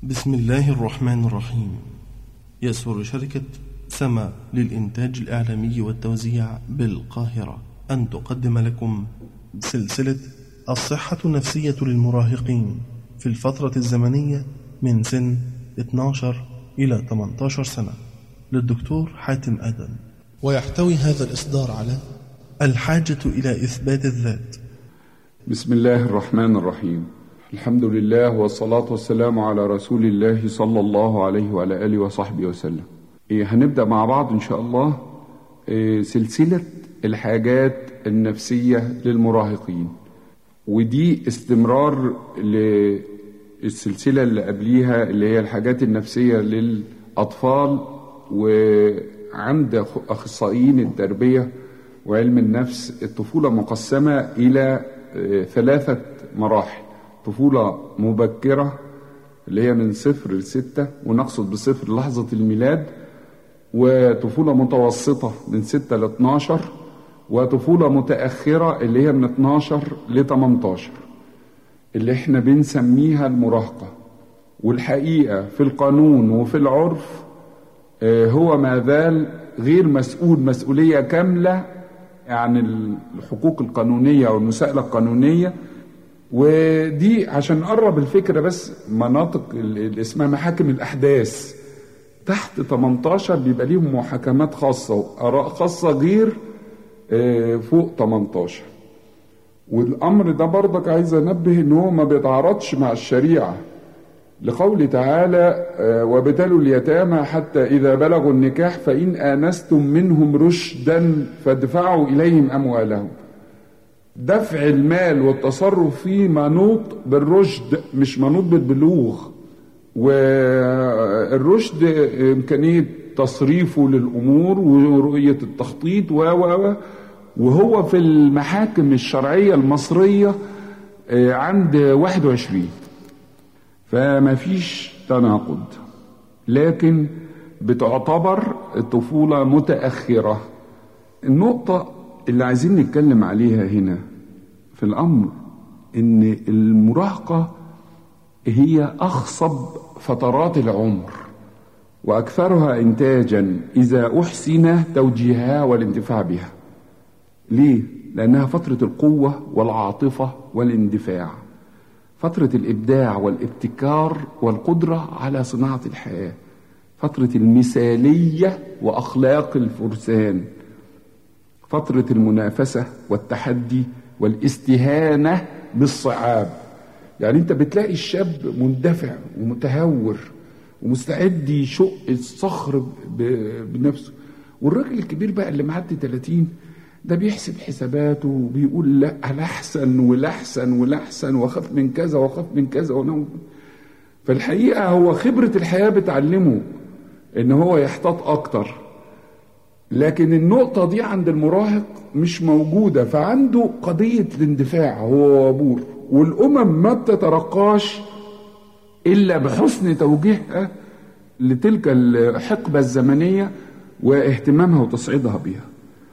بسم الله الرحمن الرحيم. يسر شركة سما للإنتاج الإعلامي والتوزيع بالقاهرة أن تقدم لكم سلسلة الصحة النفسية للمراهقين في الفترة الزمنية من سن 12 إلى 18 سنة للدكتور حاتم آدم. ويحتوي هذا الإصدار على الحاجة إلى إثبات الذات. بسم الله الرحمن الرحيم. الحمد لله والصلاة والسلام على رسول الله صلى الله عليه وعلى آله وصحبه وسلم. هنبدأ مع بعض إن شاء الله سلسلة الحاجات النفسية للمراهقين، ودي استمرار للسلسلة اللي قبليها اللي هي الحاجات النفسية للأطفال. وعند أخصائيين التربية وعلم النفس الطفولة مقسمة إلى 3 مراحل: طفولة مبكرة اللي هي من 0 ل6، ونقصد بصفر لحظة الميلاد، وطفولة متوسطة من 6 ل12، وطفولة متأخرة اللي هي من 12 ل18 اللي احنا بنسميها المراهقة. والحقيقة في القانون وفي العرف هو ما زال غير مسؤول مسؤولية كاملة عن الحقوق القانونية والمساءلة القانونية. ودي عشان نقرب الفكرة بس، مناطق اللي اسمها محاكم الأحداث تحت 18 بيبقى ليهم محاكمات خاصة وآراء خاصة غير فوق 18. والأمر ده برضك عايز أنبه إن هو ما بيتعارضش مع الشريعة، لقول تعالى: وابتلوا اليتامى حتى إذا بلغوا النكاح فإن آنستم منهم رشدا فادفعوا إليهم أموالهم. دفع المال والتصرف فيه منوط بالرشد، مش منوط بالبلوغ. والرشد إمكانية تصريفه للأمور ورؤية التخطيط وهو في المحاكم الشرعية المصرية عند 21، فما فيش تناقض، لكن بتعتبر الطفولة متأخرة. النقطة اللي عايزين نتكلم عليها هنا في الأمر إن المراهقة هي أخصب فترات العمر وأكثرها إنتاجا إذا أحسن توجيهها والانتفاع بها. ليه؟ لأنها فترة القوة والعاطفة والاندفاع، فترة الإبداع والابتكار والقدرة على صناعة الحياة، فترة المثالية وأخلاق الفرسان، فترة المنافسة والتحدي والاستهانة بالصعاب. يعني انت بتلاقي الشاب مندفع ومتهور ومستعد يشق الصخر بنفسه، والراجل الكبير بقى اللي معدي 30 ده بيحسب حساباته وبيقول لا الأحسن والأحسن والأحسن وخاف من كذا وخاف من كذا فالحقيقة هو خبرة الحياة بتعلمه ان هو يحتاط اكتر، لكن النقطة دي عند المراهق مش موجودة، فعنده قضية الاندفاع هو وابور. والأمم ما بتترقاش إلا بحسن توجيهها لتلك الحقبة الزمنية واهتمامها وتصعيدها بها،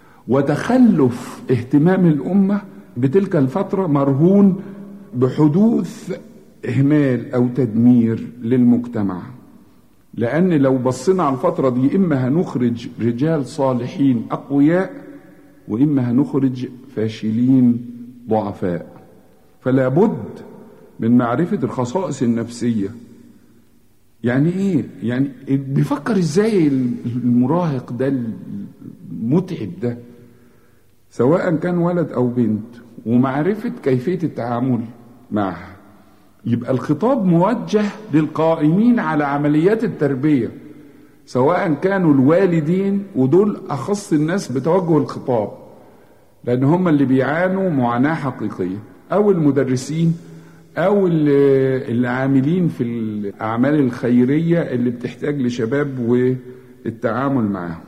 وتخلف اهتمام الأمة بتلك الفترة مرهون بحدوث إهمال أو تدمير للمجتمع. لأن لو بصينا على الفترة دي إما هنخرج رجال صالحين أقوياء، وإما هنخرج فاشلين ضعفاء. فلا بد من معرفة الخصائص النفسية. يعني إيه؟ يعني بيفكر إزاي المراهق ده المتعب ده، سواء كان ولد أو بنت، ومعرفة كيفية التعامل معها. يبقى الخطاب موجه للقائمين على عمليات التربية، سواء كانوا الوالدين، ودول أخص الناس بتوجه الخطاب لأن هم اللي بيعانوا معاناة حقيقية، أو المدرسين، أو اللي عاملين في الأعمال الخيرية اللي بتحتاج لشباب والتعامل معهم.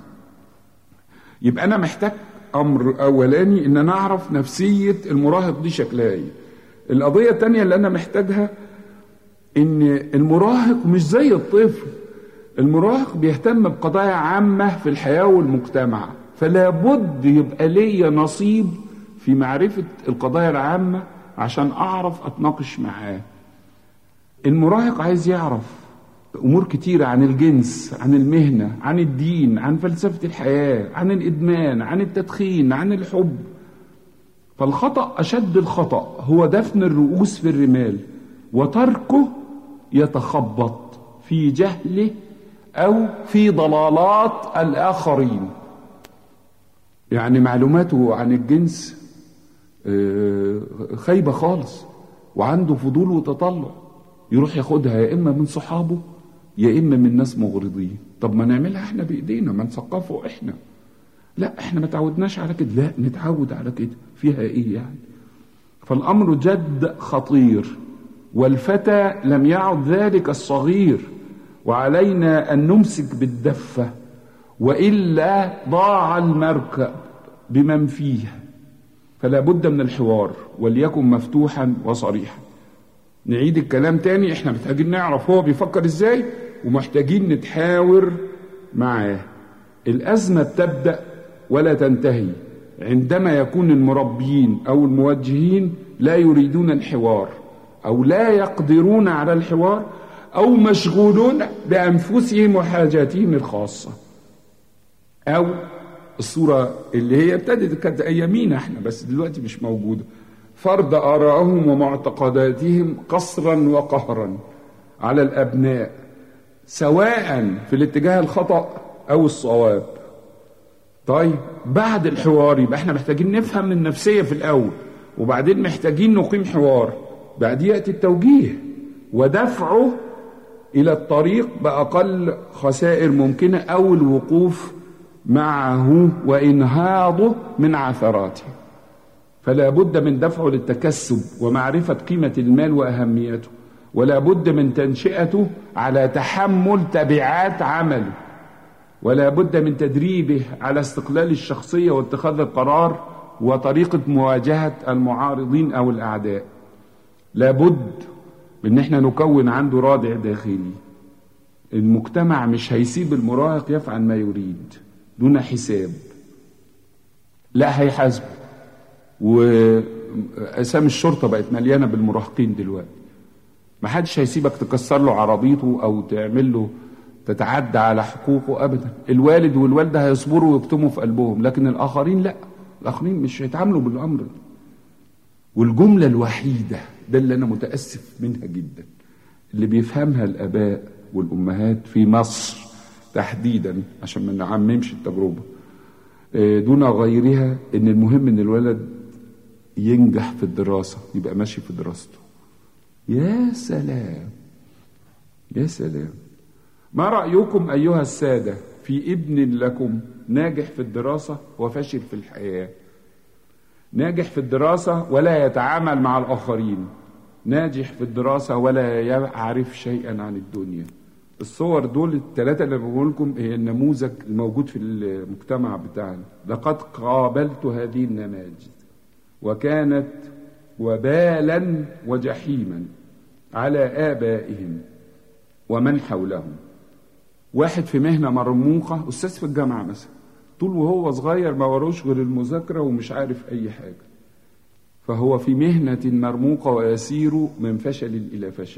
يبقى أنا محتاج أمر أولاني إن أنا أعرف نفسية المراهق دي شكلها إيه. القضية التانية اللي أنا محتاجها إن المراهق مش زي الطفل، المراهق بيهتم بقضايا عامة في الحياة والمجتمع، فلا بد يبقى لي نصيب في معرفة القضايا العامة عشان أعرف أتناقش معاه. المراهق عايز يعرف أمور كتيرة عن الجنس، عن المهنة، عن الدين، عن فلسفة الحياة، عن الإدمان، عن التدخين، عن الحب. فالخطأ أشد الخطأ هو دفن الرؤوس في الرمال وتركه يتخبط في جهله أو في ضلالات الآخرين. يعني معلوماته عن الجنس خايبة خالص، وعنده فضول وتطلع، يروح ياخدها يا إما من صحابه يا إما من ناس مغرضين. طب ما نعملها احنا بإيدينا، ما نثقفه احنا. لا احنا ما تعودناش على كده، لا نتعود على كده، فيها ايه يعني؟ فالأمر جد خطير، والفتى لم يعد ذلك الصغير، وعلينا أن نمسك بالدفة وإلا ضاع المركب بمن فيها. فلا بد من الحوار، وليكن مفتوحا وصريحا. نعيد الكلام تاني، احنا محتاجين نعرف هو بيفكر ازاي، ومحتاجين نتحاور معاه. الأزمة بتبدأ ولا تنتهي عندما يكون المربيين أو الموجهين لا يريدون الحوار، أو لا يقدرون على الحوار، أو مشغولون بأنفسهم وحاجاتهم الخاصة. أو الصورة اللي هي ابتدت كانت أيامينا احنا بس دلوقتي مش موجودة، فرض آرائهم ومعتقداتهم قصرا وقهرا على الأبناء، سواء في الاتجاه الخطأ أو الصواب. طيب بعد الحوار يبقى احنا محتاجين نفهم النفسية في الأول، وبعدين محتاجين نقيم حوار، بعد يأتي التوجيه ودفعه إلى الطريق بأقل خسائر ممكنة، أو الوقوف معه وإنهاضه من عثراته. فلا بد من دفعه للتكسب ومعرفة قيمة المال وأهميته، ولا بد من تنشئته على تحمل تبعات عمله، ولا بد من تدريبه على استقلال الشخصية واتخاذ القرار وطريقة مواجهة المعارضين أو الأعداء. لا بد من احنا نكون عنده رادع داخلي. المجتمع مش هيسيب المراهق يفعل ما يريد دون حساب، لا هيحاسبه. وأسام الشرطة بقت مليانة بالمراهقين دلوقتي، ما حدش هيسيبك تكسر له عربيته أو تعمل له تتعدى على حقوقه أبدا. الوالد والوالدة هيصبروا ويكتموا في قلبهم، لكن الآخرين لا، الآخرين مش هيتعاملوا بالأمر ده. والجملة الوحيدة ده اللي أنا متأسف منها جدا، اللي بيفهمها الآباء والأمهات في مصر تحديدا عشان ما نعممش التجربة دون غيرها، إن المهم إن الولد ينجح في الدراسة، يبقى ماشي في دراسته. يا سلام يا سلام. ما رأيكم أيها السادة في ابن لكم ناجح في الدراسة وفاشل في الحياة؟ ناجح في الدراسة ولا يتعامل مع الآخرين، ناجح في الدراسة ولا يعرف شيئا عن الدنيا. الصور دول الثلاثة اللي بقول لكم هي النموذج الموجود في المجتمع بتاعنا. لقد قابلت هذه النماذج وكانت وبالا وجحيما على آبائهم ومن حولهم. واحد في مهنة مرموقة، أستاذ في الجامعة مثلا، طول وهو صغير ما وروش غير المذاكرة ومش عارف أي حاجة، فهو في مهنة مرموقة ويسير من فشل إلى فشل.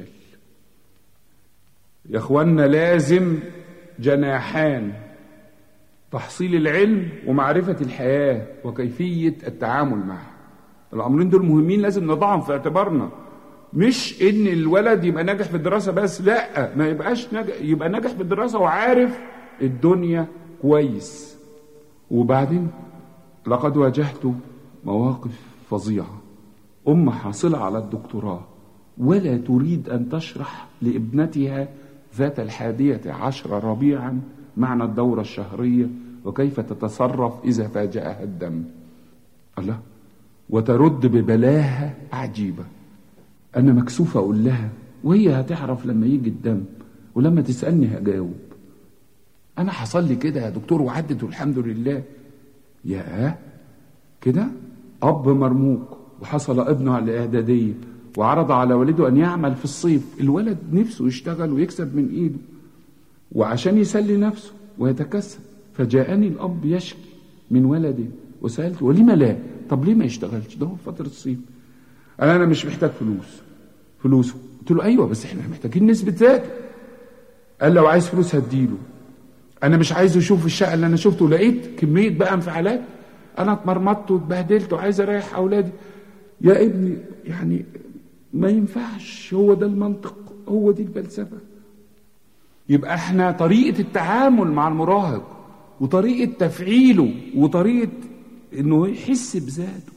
يا أخوانا لازم جناحان، تحصيل العلم ومعرفة الحياة وكيفية التعامل معها. الأمرين دول مهمين، لازم نضعهم في اعتبارنا. مش إن الولد يبقى ناجح في الدراسة بس، لا، ما يبقاش يبقى ناجح في الدراسة وعارف الدنيا كويس. وبعدين لقد واجهت مواقف فظيعة. أم حاصلة على الدكتوراه ولا تريد أن تشرح لابنتها ذات 11 ربيعا معنى الدورة الشهرية وكيف تتصرف إذا فاجأها الدم. الله، وترد ببلاهة عجيبة. أنا مكسوفة أقول لها، وهي هتعرف لما يجي الدم، ولما تسألني هجاوب. أنا حصل لي كده يا دكتور وعدت والحمد لله. يا كده أب مرموق وحصل ابنه على الإعدادية وعرض على والده أن يعمل في الصيف. الولد نفسه يشتغل ويكسب من إيده وعشان يسلي نفسه ويتكسب. فجاءني الأب يشكي من ولده وسألته ولما لا؟ طب ليه ما يشتغلش؟ ده هو فترة الصيف. أنا مش محتاج فلوسه. قلت له أيوة بس إحنا محتاجين نسبة ذاته. قال لو عايز فلوس هديله. انا مش عايز اشوف الشقه اللي انا شفته، لقيت كميه بقى انفعالات، انا اتمرمطت واتبهدلت وعايز اريح اولادي. يا ابني يعني ما ينفعش، هو ده المنطق، هو دي الفلسفه. يبقى احنا طريقه التعامل مع المراهق وطريقه تفعيله وطريقه انه يحس بذاته.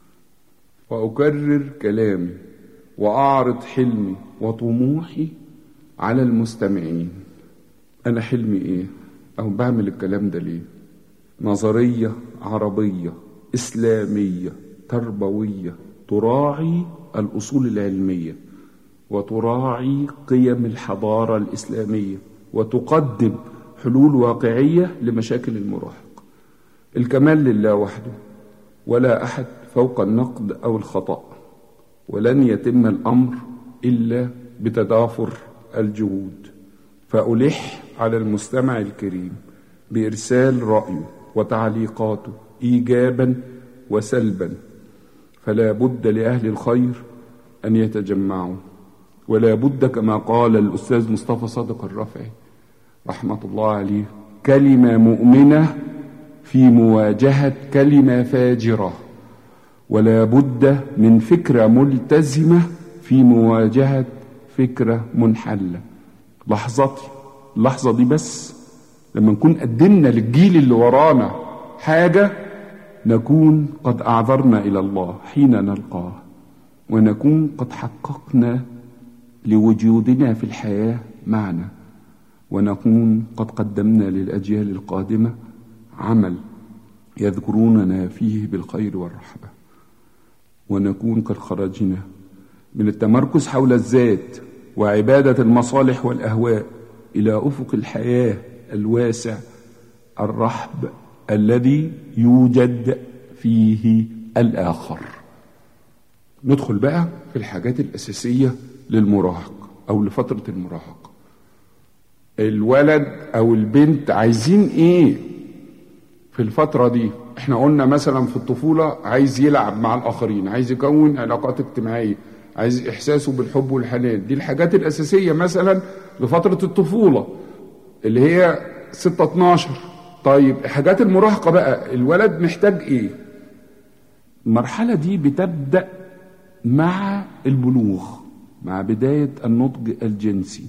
واكرر كلامي واعرض حلمي وطموحي على المستمعين. انا حلمي ايه؟ او بعمل الكلام ده ليه؟ نظريه عربيه اسلاميه تربويه تراعي الاصول العلميه وتراعي قيم الحضاره الاسلاميه وتقدم حلول واقعيه لمشاكل المراهق. الكمال لله وحده، ولا احد فوق النقد او الخطا، ولن يتم الامر الا بتضافر الجهود. فألح على المستمع الكريم بإرسال رأيه وتعليقاته إيجابا وسلبا، فلا بد لأهل الخير أن يتجمعوا، ولا بد كما قال الأستاذ مصطفى صادق الرافعي رحمة الله عليه: كلمة مؤمنة في مواجهة كلمة فاجرة، ولا بد من فكرة ملتزمة في مواجهة فكرة منحلة. اللحظة دي بس لما نكون قدمنا للجيل اللي ورانا حاجة، نكون قد أعذرنا إلى الله حين نلقاه، ونكون قد حققنا لوجودنا في الحياة معنى، ونكون قد قدمنا للأجيال القادمة عمل يذكروننا فيه بالخير والرحمة، ونكون قد خرجنا من التمركز حول الذات وعبادة المصالح والأهواء إلى أفق الحياة الواسع الرحب الذي يوجد فيه الآخر. ندخل بقى في الحاجات الأساسية للمراهق أو لفترة المراهقة. الولد أو البنت عايزين إيه في الفترة دي؟ احنا قلنا مثلا في الطفولة عايز يلعب مع الآخرين، عايز يكون علاقات اجتماعية، عايز إحساسه بالحب والحنان. دي الحاجات الأساسية مثلا لفترة الطفولة اللي هي 6-12. طيب حاجات المراهقة بقى، الولد محتاج إيه؟ المرحلة دي بتبدأ مع البلوغ، مع بداية النضج الجنسي،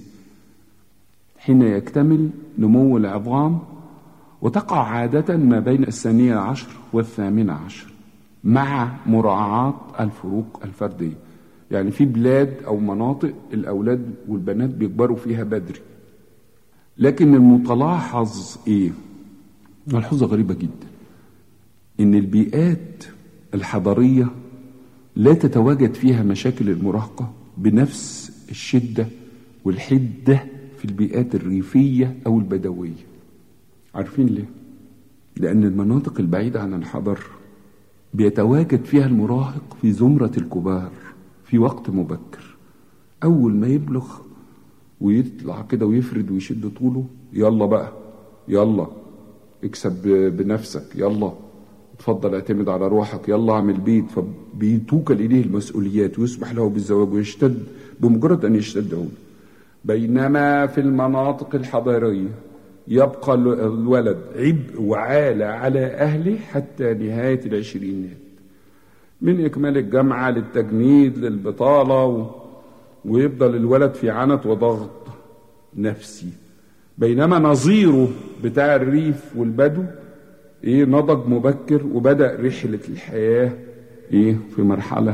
حين يكتمل نمو العظام، وتقع عادة ما بين 12 و18 مع مراعاة الفروق الفردية. يعني في بلاد أو مناطق الأولاد والبنات بيكبروا فيها بدري، لكن المتلاحظ إيه؟ ملحوظة غريبة جدا، إن البيئات الحضرية لا تتواجد فيها مشاكل المراهقة بنفس الشدة والحدة في البيئات الريفية أو البدوية. عارفين ليه؟ لأن المناطق البعيدة عن الحضر بيتواجد فيها المراهق في زمرة الكبار في وقت مبكر. أول ما يبلغ ويطلع كده ويفرد ويشد طوله، يلا بقى، يلا اكسب بنفسك، يلا اتفضل اعتمد على روحك، يلا اعمل بيت. فبيتوكل إليه المسؤوليات ويسمح له بالزواج ويشتد بمجرد أن يشتد عوده. بينما في المناطق الحضرية يبقى الولد عبء وعالة على أهله حتى نهاية العشرينات، من إكمال الجامعة للتجنيد للبطالة، ويفضل الولد في عنت وضغط نفسي. بينما نظيره بتاع الريف والبدو نضج مبكر وبدأ رحلة الحياة في مرحلة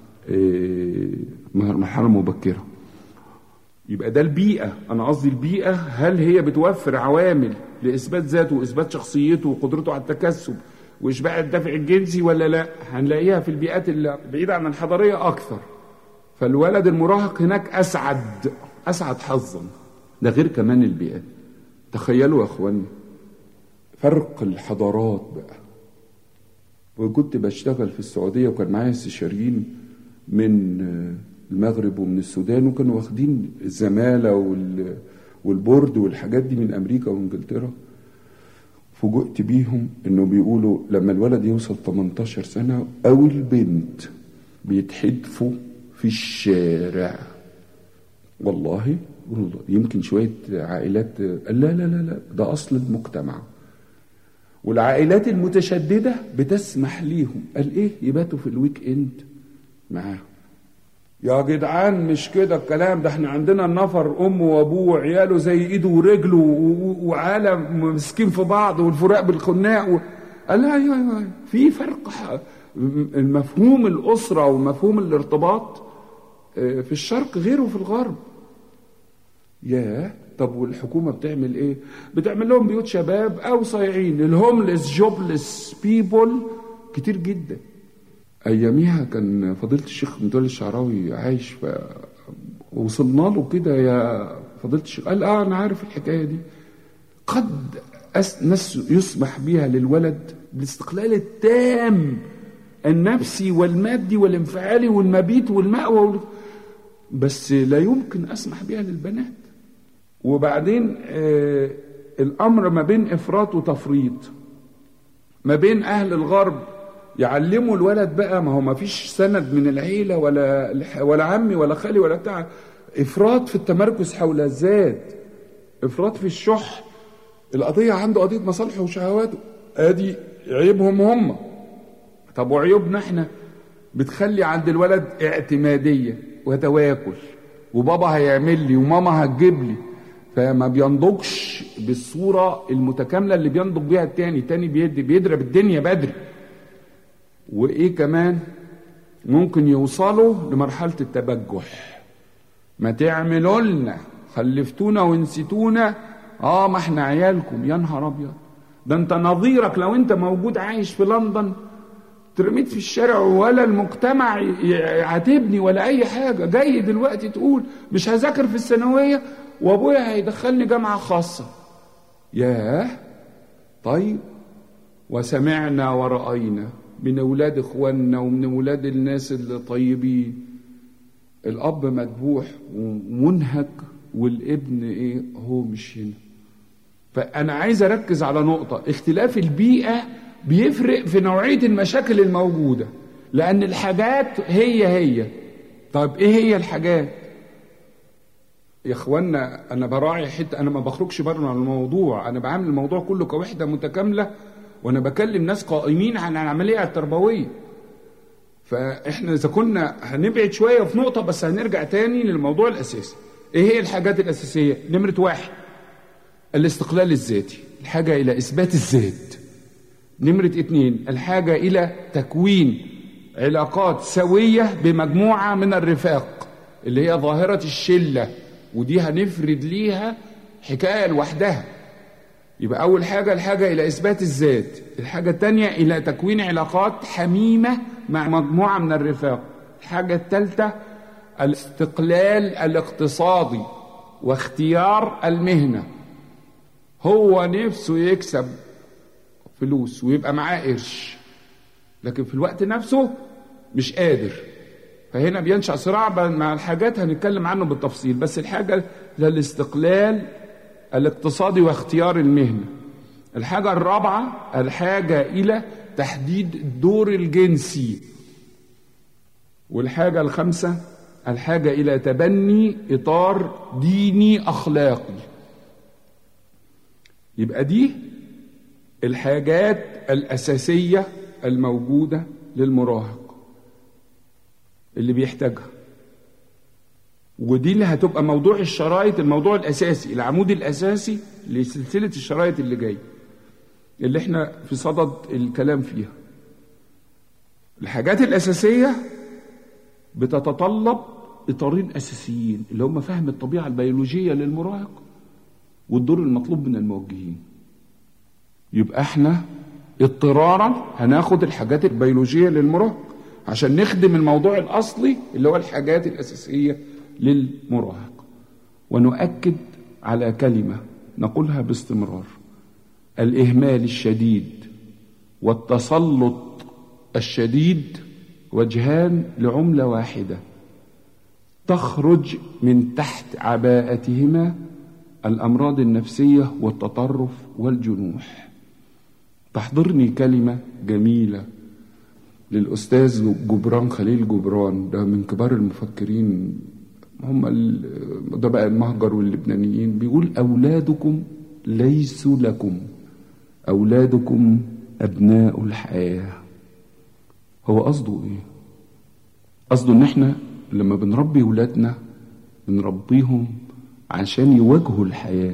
مبكرة. يبقى ده البيئة. أنا قصدي البيئة، هل هي بتوفر عوامل لإثبات ذاته وإثبات شخصيته وقدرته على التكسب وإشباع الدافع الجنسي ولا لا؟ هنلاقيها في البيئات اللي بعيدة عن الحضرية أكثر. فالولد المراهق هناك أسعد حظا. ده غير كمان البيئات. تخيلوا يا أخواني فرق الحضارات بقى. وكنت بشتغل في السعودية وكان معايا استشاريين من المغرب ومن السودان، وكانوا واخدين الزمالة والبورد والحاجات دي من أمريكا وإنجلترا. فوجئت بيهم إنه بيقولوا لما الولد يوصل 18 سنة أو البنت بيتحدفوا في الشارع. والله والله يمكن شوية عائلات، لا لا لا لا، ده أصل المجتمع. والعائلات المتشددة بتسمح ليهم قال إيه يباتوا في الويك إند معاهم. يا جدعان مش كده الكلام ده، احنا عندنا النفر أمه وأبوه وعياله زي إيده ورجله وعالم مسكين في بعض والفراق بالخناق قال لا أيوه في فرق. المفهوم الأسرة ومفهوم الارتباط في الشرق غيره في الغرب. طب والحكومة بتعمل ايه؟ بتعمل لهم بيوت شباب او صايعين، الهوملس جوبلس بيبول كتير جدا. اياميها كان فضيلة الشيخ متولي الشعراوي عايش، وصلنا له كده يا فضيلة الشيخ قال انا عارف الحكاية دي. قد يسمح بها للولد بالاستقلال التام النفسي والمادي والانفعالي والمبيت والمأوى بس لا يمكن اسمح بها للبنات. وبعدين الامر ما بين افراط وتفريط، ما بين اهل الغرب يعلموا الولد بقى، ما هو ما فيش سند من العيله ولا عمي ولا خالي ولا بتاع، افراط في التمركز حول الذات، افراط في الشح، القضيه عنده قضيه مصالحه وشهواته، ادي عيبهم هم. طب وعيوبنا احنا بتخلي عند الولد اعتماديه وتواكل، وبابا هيعمل لي وماما هتجيب لي، فما بينضجش بالصورة المتكاملة اللي بينضج بيها التاني بيضرب الدنيا بدري. وايه كمان ممكن يوصلوا لمرحلة التبجح، ما تعملوا لنا خلفتونا ونسيتونا، ما احنا عيالكم. يا نهار ابيض، ده انت نظيرك لو انت موجود عايش في لندن ترميت في الشارع ولا المجتمع يعاتبني ولا اي حاجة، جاي دلوقتي تقول مش هذاكر في الثانوية وابويا هيدخلني جامعة خاصة. طيب، وسمعنا ورأينا من اولاد اخواننا ومن اولاد الناس اللي طيبين، الاب مذبوح ومنهك والابن هو مش هنا. فانا عايز اركز على نقطة، اختلاف البيئة بيفرق في نوعية المشاكل الموجودة، لان الحاجات هي. طيب ايه هي الحاجات يا اخوانا؟ انا براعي حته، انا ما بخرجش بره عن الموضوع، انا بعمل الموضوع كله كوحده متكامله، وانا بكلم ناس قائمين عن العمليه التربويه. فاحنا اذا كنا هنبعد شويه في نقطه بس هنرجع تاني للموضوع الاساسي. ايه هي الحاجات الاساسيه؟ نمره 1 الاستقلال الذاتي، الحاجه الى اثبات الذات. نمره 2 الحاجه الى تكوين علاقات سويه بمجموعه من الرفاق، اللي هي ظاهره الشله، ودي هنفرد ليها حكاية لوحدها. يبقى أول حاجة الحاجة إلى إثبات الذات، الحاجة الثانية إلى تكوين علاقات حميمة مع مجموعة من الرفاق، الحاجة الثالثة الاستقلال الاقتصادي واختيار المهنة. هو نفسه يكسب فلوس ويبقى معاه قرش، لكن في الوقت نفسه مش قادر، فهنا بينشأ صراع مع الحاجات هنتكلم عنه بالتفصيل. بس الحاجة للاستقلال الاقتصادي واختيار المهنة. الحاجة الرابعة الحاجة إلى تحديد الدور الجنسي. والحاجة الخامسة الحاجة إلى تبني إطار ديني أخلاقي. يبقى دي الحاجات الأساسية الموجودة للمراهق اللي بيحتاجها، ودي اللي هتبقى موضوع الشرايط، الموضوع الأساسي، العمود الأساسي لسلسلة الشرايط اللي جاي، اللي احنا في صدد الكلام فيها. الحاجات الأساسية بتتطلب إطارين أساسيين، اللي هم فهم الطبيعة البيولوجية للمراهق والدور المطلوب من الموجهين. يبقى احنا اضطرارا هناخد الحاجات البيولوجية للمراهق عشان نخدم الموضوع الأصلي اللي هو الحاجات الأساسية للمراهق. ونؤكد على كلمة نقولها باستمرار: الإهمال الشديد والتسلط الشديد وجهان لعملة واحدة، تخرج من تحت عباءتهما الأمراض النفسية والتطرف والجنوح. تحضرني كلمة جميلة للأستاذ جبران خليل جبران، ده من كبار المفكرين هم ده بقى المهجر واللبنانيين، بيقول أولادكم ليسوا لكم، أولادكم أبناء الحياة. هو قصده إيه؟ قصده إن إحنا لما بنربي ولادنا بنربيهم عشان يواجهوا الحياة،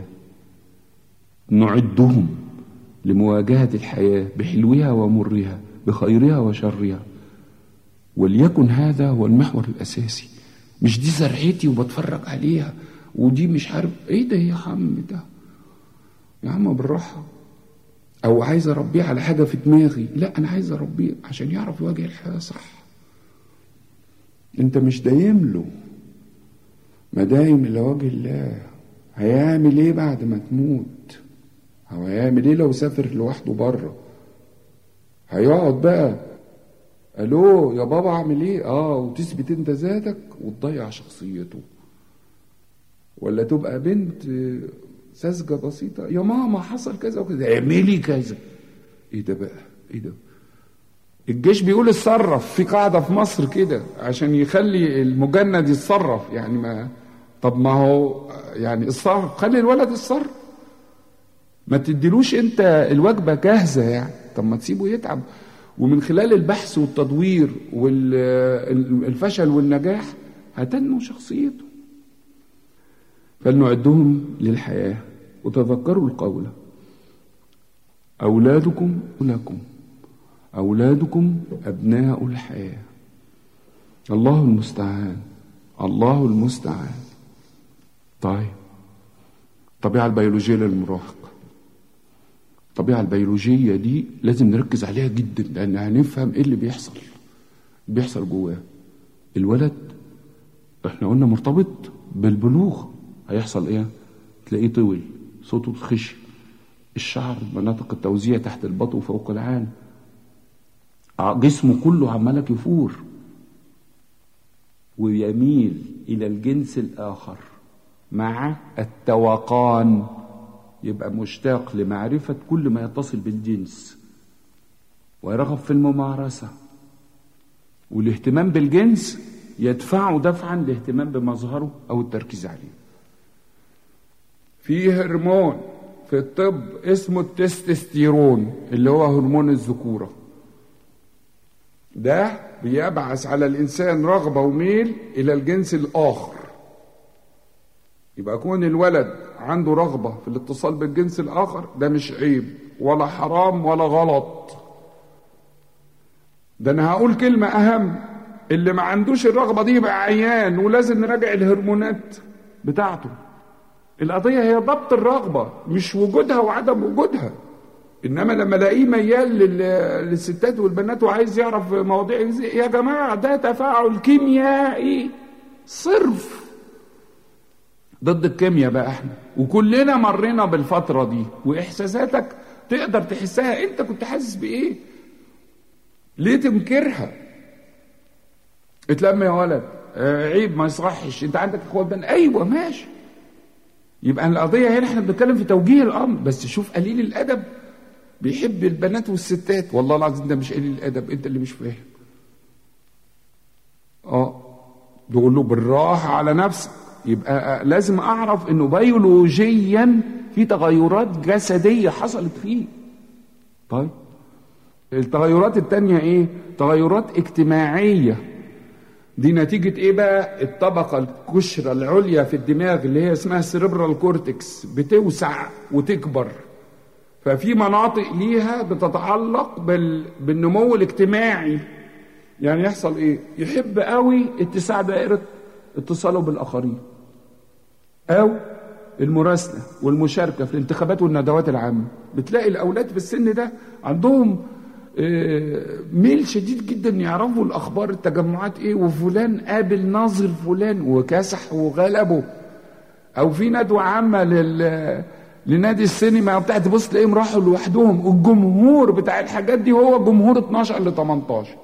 نعدهم لمواجهة الحياة بحلوها ومرها، بخيرها وشرها، وليكن هذا هو المحور الأساسي. مش دي زرعتي وبتفرج عليها، ودي مش عارف ايه ده يا عم، ده يا عم بالراحة. او عايز اربيه على حاجة في دماغي، لا انا عايز اربيه عشان يعرف يواجه الحياة صح. انت مش دايم له، ما دايم لوجه الله. هيعمل ايه بعد ما تموت؟ هو هيعمل ايه لو سافر لوحده بره؟ هيقعد بقى الو يا بابا اعمل ايه؟ وتثبت انت ذاتك وتضيع شخصيته، ولا تبقى بنت ساذجه بسيطه، يا ماما حصل كذا وكذا اعملي كذا. ايه ده بقى؟ ايه ده؟ الجيش بيقول اتصرف، في قاعده في مصر كده عشان يخلي المجند يتصرف، يعني ما طب ما هو يعني اتصرف، خلي الولد يتصرف، ما تديلوش انت الوجبه جاهزه يعني، طب ما تسيبه يتعب. ومن خلال البحث والتدوير والفشل والنجاح هتنمو شخصيته. فلنعدهم للحياة. وتذكروا القول أولادكم لكم، أولادكم أبناء الحياة. الله المستعان، الله المستعان. طيب، الطبيعة البيولوجية للمراهق، الطبيعة البيولوجية دي لازم نركز عليها جدا، لأن هنفهم إيه اللي بيحصل جواه. الولد إحنا قلنا مرتبط بالبلوغ، هيحصل إيه؟ تلاقيه طول، صوته خشن، الشعر، مناطق التوزيع تحت البطن وفوق العين، جسمه كله عمالك يفور، ويميل إلى الجنس الآخر مع التوقان، يبقى مشتاق لمعرفة كل ما يتصل بالجنس، ويرغب في الممارسة، والاهتمام بالجنس يدفعه دفعا لاهتمام بمظهره أو التركيز عليه. في هرمون في الطب اسمه التستوستيرون، اللي هو هرمون الذكورة، ده بيبعث على الإنسان رغبة وميل إلى الجنس الآخر. يبقى كون الولد عنده رغبة في الاتصال بالجنس الآخر ده مش عيب ولا حرام ولا غلط. ده أنا هقول كلمة أهم، اللي ما عندوش الرغبة دي يبقى عيان، ولازم نراجع الهرمونات بتاعته. القضية هي ضبط الرغبة، مش وجودها وعدم وجودها. إنما لما الاقيه ميال للستات والبنات وعايز يعرف مواضيع يا جماعة، ده تفاعل كيميائي صرف ضد الكيمياء بقى احنا، وكلنا مرينا بالفترة دي، واحساساتك تقدر تحسها. انت كنت حاسس بايه؟ ليه تنكرها؟ اتلم يا ولد، عيب ما يصحش، انت عندك اخوات بنات، ايوه ماشي. يبقى القضية هنا احنا بنتكلم في توجيه الامر. بس شوف قليل الادب بيحب البنات والستات، والله العظيم ده مش قليل الادب، انت اللي مش فاهم. تقول له بالراحة على نفسك. يبقى لازم اعرف انه بيولوجيا في تغيرات جسدية حصلت فيه. طيب التغيرات التانية ايه؟ تغيرات اجتماعية. دي نتيجة ايه بقى؟ الطبقة القشرة العليا في الدماغ اللي هي اسمها السيريبرال كورتكس بتوسع وتكبر، ففي مناطق ليها بتتعلق بالنمو الاجتماعي. يعني يحصل ايه؟ يحب قوي اتساع دائرة اتصاله بالاخرين، او المراسلة والمشاركة في الانتخابات والندوات العامة. بتلاقي الاولاد في السن ده عندهم ميل شديد جدا يعرفوا الاخبار، التجمعات ايه، وفلان قابل ناظر فلان وكاسح وغلبه، او في ندوة عامة لنادي السينما بتاع، تبص تلاقيهم راحوا لوحدهم. الجمهور بتاع الحاجات دي هو جمهور 12 ل 18.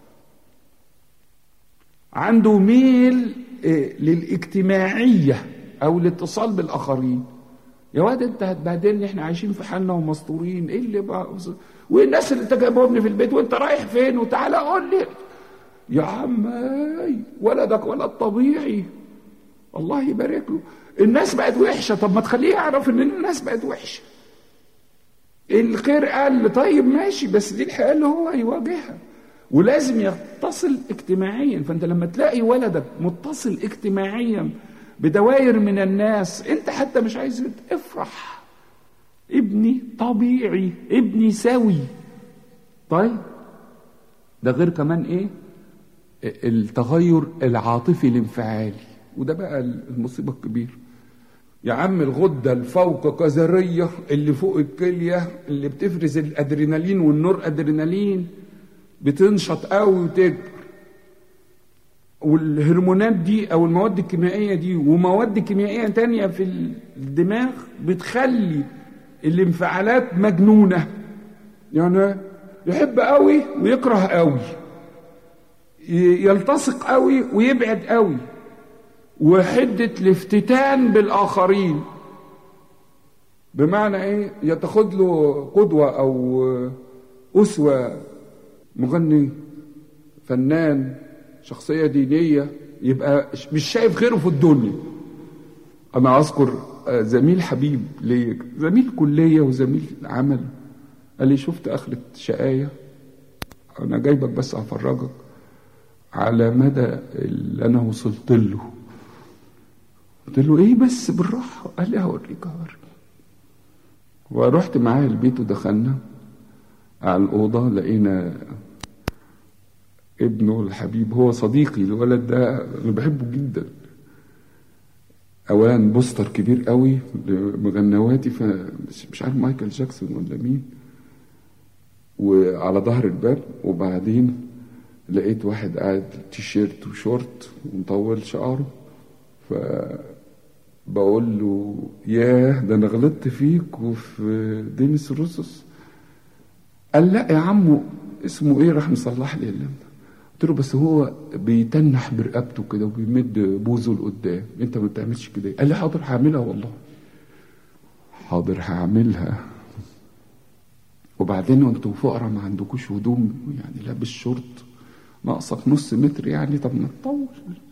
عنده ميل للاجتماعية او الاتصال بالاخرين. يا واد انت هتبهدلني، احنا عايشين في حالنا ومستورين، ايه اللي بقى؟ والناس اللي انت جايبهم في البيت وانت رايح فين؟ وتعالى قول لي يا عم ولدك ولد طبيعي، الله يبارك له. الناس بقت وحشة، طب ما تخليه يعرف ان الناس بقت وحشة. الخير قال طيب ماشي، بس دي الحقيقة اللي هو يواجهها، ولازم يتصل اجتماعيا. فانت لما تلاقي ولدك متصل اجتماعيا بدوائر من الناس، انت حتى مش عايز افرح، ابني طبيعي، ابني سوي. طيب ده غير كمان ايه؟ التغير العاطفي الانفعالي، وده بقى المصيبة الكبيرة. يا عم الغدة الفوق كظرية اللي فوق الكلية اللي بتفرز الادرينالين والنور ادرينالين بتنشط قوي وتكبر، والهرمونات دي او المواد الكيميائية دي ومواد كيميائية تانية في الدماغ بتخلي الانفعالات مجنونة. يعني يحب قوي ويكره قوي، يلتصق قوي ويبعد قوي، وحدة الافتتان بالآخرين. بمعنى ايه؟ يتخذ له قدوة او أسوة، مغني، فنان، شخصية دينية، يبقى مش شايف غيره في الدنيا. أنا أذكر زميل حبيب لي، زميل كلية وزميل عمل، قال لي شفت آخرة شقاية؟ أنا جايبك بس أفرجك على مدى اللي أنا وصلت له. قلت له إيه بس بالراحة؟ قال لي هوريك. ورحت معاه البيت ودخلنا على الأوضة، لقينا ابنه الحبيب، هو صديقي الولد ده، أنا بحبه جدا. أولا بوستر كبير قوي لمغنواتي، مش عارف مايكل جاكسون ولا مين، وعلى ظهر الباب. وبعدين لقيت واحد قاعد تيشيرت وشورت ومطول شعره، فبقول له ياه ده أنا غلطت فيك وفي دينيس روسوس. قال لا يا عمو اسمه ايه، راح مصلح لي اللي. قلت له بس هو بيتنح برقبته كده وبيمد بوزه لقدام، انت ما بتعملش كده. قال لي حاضر هعملها، والله حاضر هعملها. وبعدين انتوا فقراء ما عندكوش هدوم، يعني لابس شورت ناقصك نص متر يعني، طب ما تطول.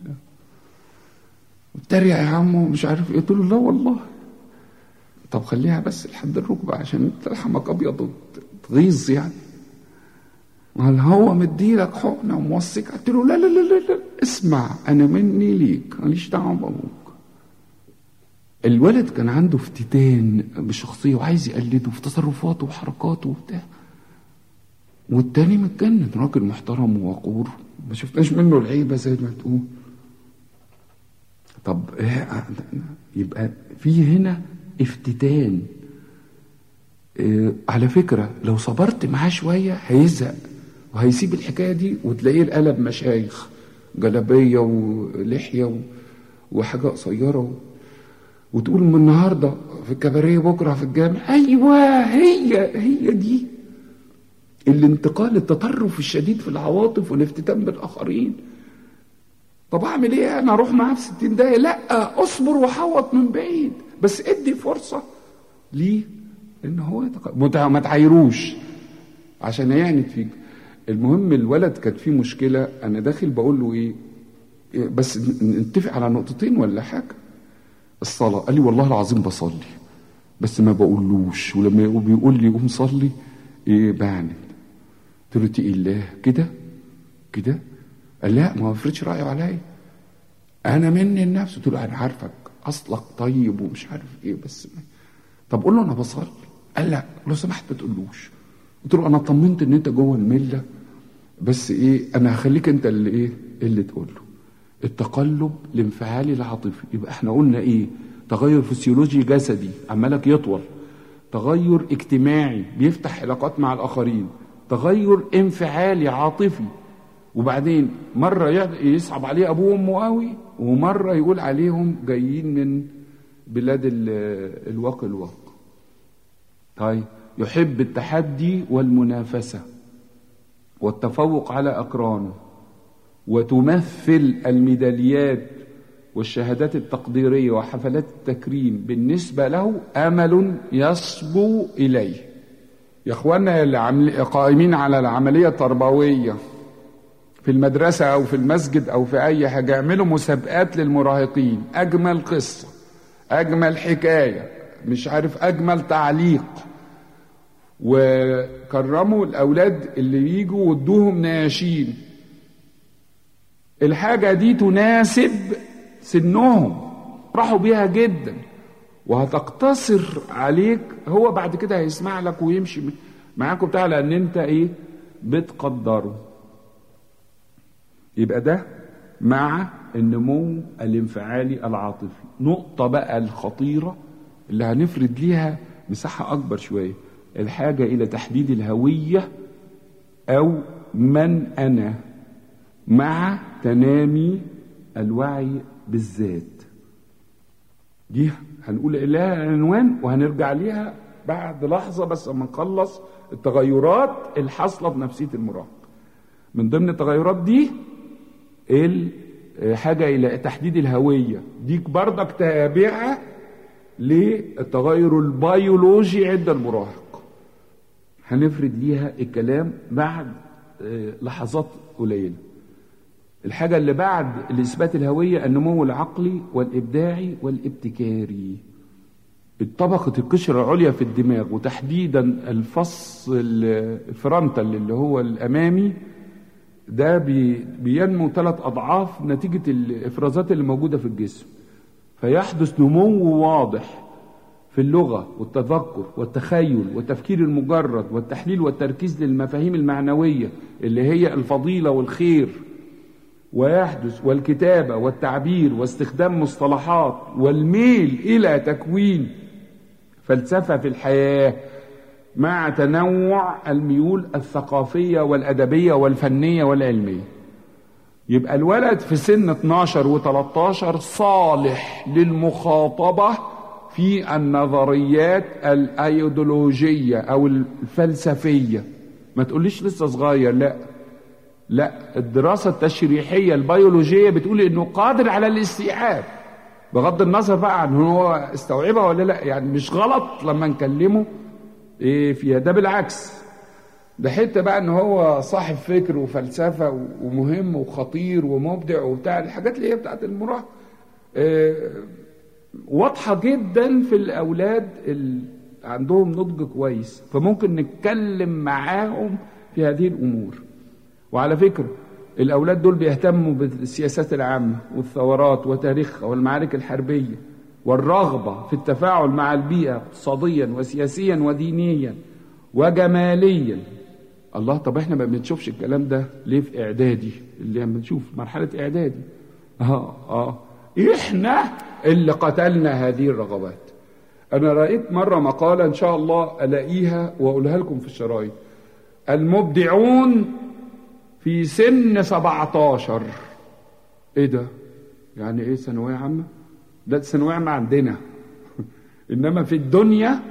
واتريق يا عمو مش عارف ايه. قلت له لا والله. طب خليها بس لحد الركبه عشان تلحمك ابيض وتغيظ يعني. قال هو مديلك حقنه وموصيك. قلت له لا لا لا لا، اسمع انا مني ليك، ماليش دعوه بابوك. الولد كان عنده افتتان بالشخصيه وعايز يقلده في تصرفاته وحركاته وبتاع، والتاني متجنن، راجل محترم ووقور ما شفناش منه العيبه زي ما تقول. طب يبقى في هنا افتتان. على فكره لو صبرت معاه شويه هيزهق وهيسيب الحكايه دي، وتلاقيه القلب مشايخ، جلابيه ولحيه وحاجه قصيره، وتقول من النهارده في الكباريه بكره في الجامع. ايوه هي دي الانتقال، التطرف الشديد في العواطف والافتتان بالاخرين. طب اعمل ايه؟ انا اروح معاه في 60 دقيقه؟ لا، اصبر وحوط من بعيد، بس ادي فرصه ليه ان هو ما تعايروش عشان يعند فيك. المهم الولد كانت فيه مشكله، انا داخل بقول له ايه بس نتفق على نقطتين ولا حاجه. الصلاه، قال لي والله العظيم بصلي بس ما بقولوش، ولما بيقول لي قوم صلي ايه بعند. قلت له تقي الله كده. قال لا ما فرضش رايه عليا، انا مني النفس. قلت له انا عارفك اصلك طيب ومش عارف ايه، بس طب قول له انا بصلي. قال لا لو سمحت ما تقولوش. قلت له انا طمنت ان انت جوه المله، بس ايه انا هخليك انت اللي ايه اللي تقول له. التقلب الانفعالي العاطفي، يبقى احنا قلنا ايه؟ تغير فسيولوجي جسدي عمالك يطول، تغير اجتماعي بيفتح علاقات مع الاخرين، تغير انفعالي عاطفي، وبعدين مرة يصعب عليه أبوه وأمه قوي، ومرة يقول عليهم جايين من بلاد الواق. طيب يحب التحدي والمنافسة والتفوق على أقرانه، وتمثل الميداليات والشهادات التقديرية وحفلات التكريم بالنسبة له أمل يصبو إليه. يا أخوانا اللي قائمين على العملية التربوية، في المدرسة أو في المسجد أو في أي حاجة، يعملوا مسابقات للمراهقين، أجمل قصة، أجمل حكاية، مش عارف أجمل تعليق، وكرموا الأولاد اللي يجوا وادوهم نياشين. الحاجة دي تناسب سنهم، راحوا بيها جدا، وهتقتصر عليك. هو بعد كده هيسمع لك ويمشي معاكم بتاع، لأن أنت بتقدره. يبقى ده مع النمو الانفعالي العاطفي. نقطة بقى الخطيرة اللي هنفرد ليها مساحة أكبر شوية، الحاجة إلى تحديد الهوية أو من أنا، مع تنامي الوعي بالذات. دي هنقول لها عنوان وهنرجع ليها بعد لحظة، بس اما نخلص التغيرات الحاصلة بنفسية المراهق. من ضمن التغيرات دي الحاجة إلى تحديد الهوية، دي برضك تابعة للتغير البيولوجي عند المراهق. هنفرد ليها الكلام بعد لحظات قليلة. الحاجة اللي بعد الإثبات الهوية النمو العقلي والإبداعي والابتكاري. طبقة القشرة العليا في الدماغ، وتحديدا الفص الفرونتال اللي هو الأمامي، ده بينمو 3 أضعاف نتيجة الإفرازات اللي موجودة في الجسم، فيحدث نمو واضح في اللغة والتذكر والتخيل والتفكير المجرد والتحليل والتركيز للمفاهيم المعنوية اللي هي الفضيلة والخير، ويحدث والكتابة والتعبير واستخدام مصطلحات والميل إلى تكوين فلسفة في الحياة، مع تنوع الميول الثقافية والأدبية والفنية والعلمية. يبقى الولد في سن 12 و13 صالح للمخاطبة في النظريات الأيديولوجية أو الفلسفية. ما تقوليش لسه صغير، لا، الدراسة التشريحية البيولوجية بتقول إنه قادر على الاستيعاب، بغض النظر بقى عن هو استوعبها ولا لا. يعني مش غلط لما نكلمه فيها، ده بالعكس، ده حتة بقى إن هو صاحب فكر وفلسفة ومهم وخطير ومبدع وبتاع الحاجات اللي هي بتاعت المراهقة، واضحة جدا في الأولاد اللي عندهم نضج كويس، فممكن نتكلم معاهم في هذه الأمور. وعلى فكرة الأولاد دول بيهتموا بالسياسات العامة والثورات وتاريخها والمعارك الحربية، والرغبة في التفاعل مع البيئة اقتصاديا وسياسيا ودينيا وجماليا. الله، طب احنا ما بنشوفش الكلام ده ليه في إعدادي؟ اللي بنشوف مرحلة إعدادي احنا اللي قتلنا هذه الرغبات. أنا رأيت مرة مقالة إن شاء الله ألاقيها وأقولها لكم في الشرايط، المبدعون في سن 17. ايه ده؟ يعني ايه ثانوية عامة؟ ده ثانوية عامة عندنا انما في الدنيا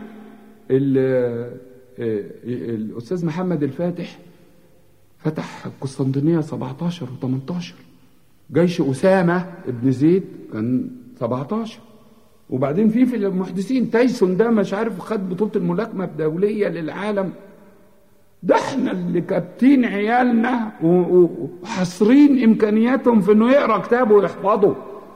الاستاذ محمد الفاتح فتح القسطنطينية 17 و18. جيش أسامة ابن زيد كان 17. وبعدين في المحدثين تايسون ده مش عارف خد بطولة الملاكمة الدولية للعالم. ده احنا اللي كابتين عيالنا وحصرين امكانياتهم في انه يقرا كتابه ويحفظه.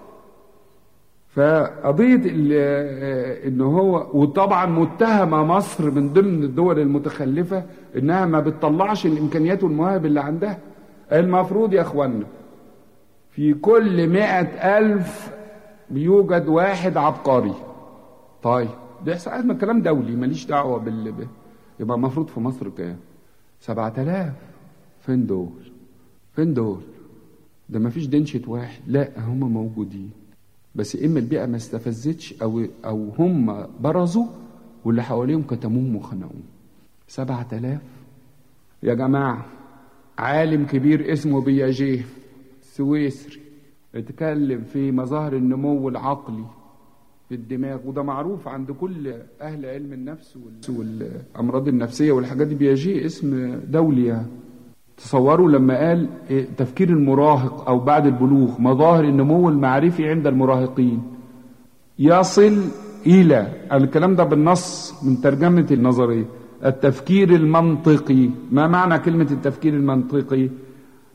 فقضيه انه هو، وطبعا متهمه مصر من ضمن الدول المتخلفه انها ما بتطلعش الامكانيات والمواهب اللي عندها. المفروض يا اخوانا في كل 100,000 بيوجد واحد عبقري. طيب ده احصائيات من كلام دولي ماليش دعوه يبقى المفروض في مصر كام؟ 7000. فين دول؟ ده ما فيش دنشة واحد. لا، هم موجودين، بس اما البيئة ما استفزتش او هم برزوا واللي حواليهم كتموهم وخنقوهم. 7000 يا جماعة. عالم كبير اسمه بياجيه سويسري اتكلم في مظاهر النمو العقلي في الدماغ، وده معروف عند كل أهل علم النفس والأمراض النفسية والحاجات دي. بياجيه اسم دولي يعني. تصوروا لما قال تفكير المراهق أو بعد البلوغ مظاهر النمو المعرفي عند المراهقين يصل إلى، الكلام ده بالنص من ترجمة النظرية، التفكير المنطقي. ما معنى كلمة التفكير المنطقي؟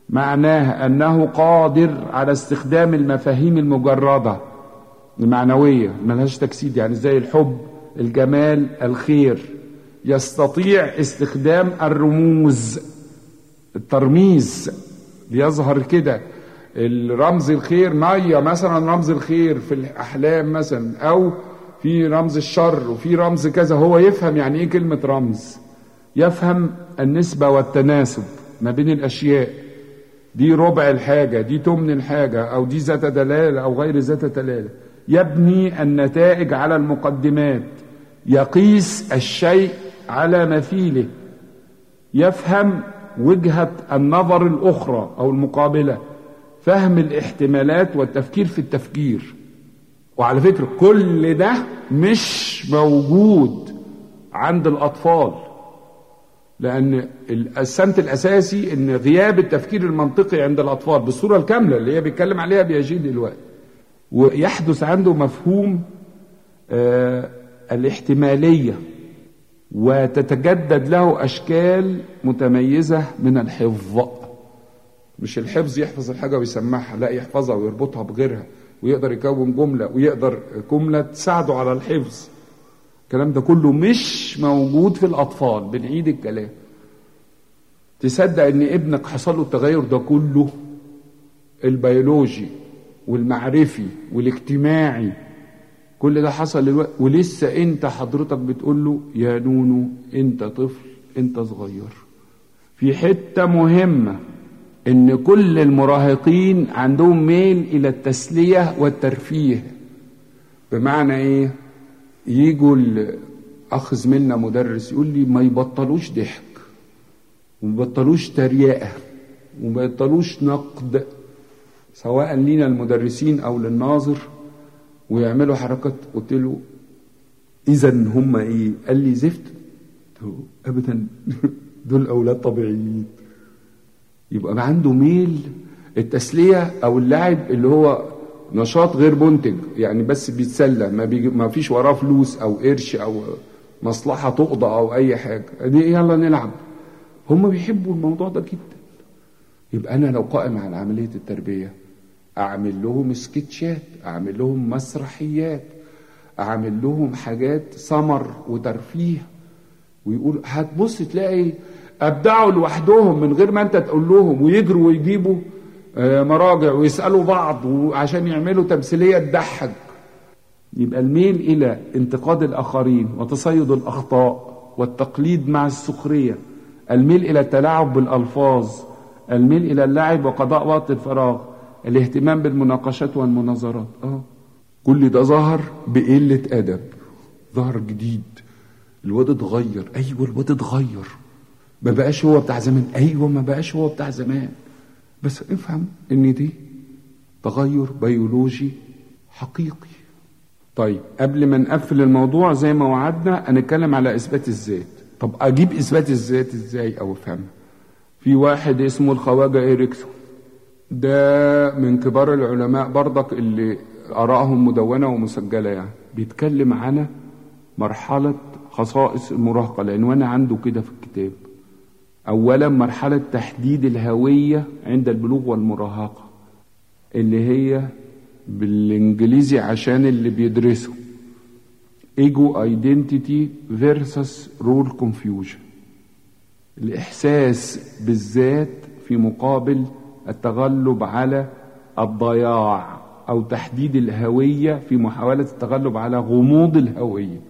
معناها أنه قادر على استخدام المفاهيم المجردة المعنوية ملهاش تجسيد، يعني زي الحب، الجمال، الخير. يستطيع استخدام الرموز، الترميز، ليظهر كده الرمز الخير، مية مثلا رمز الخير في الأحلام مثلا، أو في رمز الشر وفي رمز كذا. هو يفهم يعني إيه كلمة رمز، يفهم النسبة والتناسب ما بين الأشياء، دي ربع الحاجة، دي تمن الحاجة، أو دي ذات دلالة أو غير ذات دلالة. يبني النتائج على المقدمات، يقيس الشيء على مثيله، يفهم وجهة النظر الأخرى أو المقابلة، فهم الاحتمالات والتفكير في التفكير. وعلى فكرة كل ده مش موجود عند الأطفال، لأن السمت الأساسي إن غياب التفكير المنطقي عند الأطفال بالصورة الكاملة اللي هي بيتكلم عليها بيجي دلوقتي، ويحدث عنده مفهوم الاحتمالية، وتتجدد له أشكال متميزة من الحفظ. مش الحفظ يحفظ الحاجة ويسمعها، لا، يحفظها ويربطها بغيرها، ويقدر يكون جملة، ويقدر جملة تساعده على الحفظ. الكلام ده كله مش موجود في الأطفال. بنعيد الكلام. تصدق ان ابنك حصل له التغير ده كله، البيولوجي والمعرفي والاجتماعي، كل ده حصل دلوقتي، ولسه انت حضرتك بتقول له يا نونو انت طفل، انت صغير. في حتة مهمة، ان كل المراهقين عندهم ميل الى التسلية والترفيه. بمعنى ايه؟ يجوا اخ زميلنا مدرس يقول لي ما يبطلوش ضحك، وما يبطلوش تريقة، وما يبطلوش نقد، سواء لينا المدرسين او للناظر، ويعملوا حركات. قلت له اذا هم ايه؟ قال لي زفت. ابدا دول اولاد طبيعيين. يبقى عنده ميل التسلية او اللعب اللي هو نشاط غير منتج، يعني بس بيتسلى، ما فيش وراه فلوس او قرش او مصلحة تقضى او اي حاجة، دي يلا نلعب. هم بيحبوا الموضوع ده جدا. يبقى انا لو قائم على عملية التربية، اعمل لهم سكتشات، اعمل لهم مسرحيات، اعمل لهم حاجات سمر وترفيه، ويقول هتبص تلاقي ابدعوا لوحدهم من غير ما انت تقول لهم، ويجروا ويجيبوا مراجع ويسألوا بعض عشان يعملوا تمثيلية تضحك. يبقى الميل الى انتقاد الاخرين وتصيد الاخطاء والتقليد مع السخرية، الميل الى التلاعب بالالفاظ، الميل الى اللعب وقضاء وقت الفراغ، الاهتمام بالمناقشات والمناظرات. كل ده ظهر بقلة ادب، ظهر جديد. الواد اتغير، ايوه الواد اتغير، ما بقاش هو بتاع زمان، ايوه ما بقاش هو بتاع زمان، بس افهم ان دي تغير بيولوجي حقيقي. طيب قبل ما نقفل الموضوع زي ما وعدنا هنتكلم على اثبات الذات. طب اجيب اثبات الذات ازاي او افهمها؟ في واحد اسمه الخواجة إريكسون، ده من كبار العلماء برضك اللي آرائهم مدونة ومسجلة، يعني بيتكلم عن مرحلة خصائص المراهقة، لأنه عنده كده في الكتاب. أولا مرحلة تحديد الهوية عند البلوغ والمراهقة، اللي هي بالإنجليزي عشان اللي بيدرسوا Ego Identity versus Role Confusion، الإحساس بالذات في مقابل التغلب على الضياع، أو تحديد الهوية في محاولة التغلب على غموض الهوية.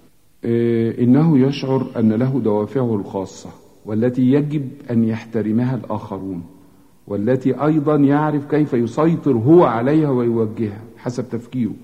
إنه يشعر أن له دوافعه الخاصة والتي يجب أن يحترمها الآخرون، والتي أيضا يعرف كيف يسيطر هو عليها ويوجهها حسب تفكيره.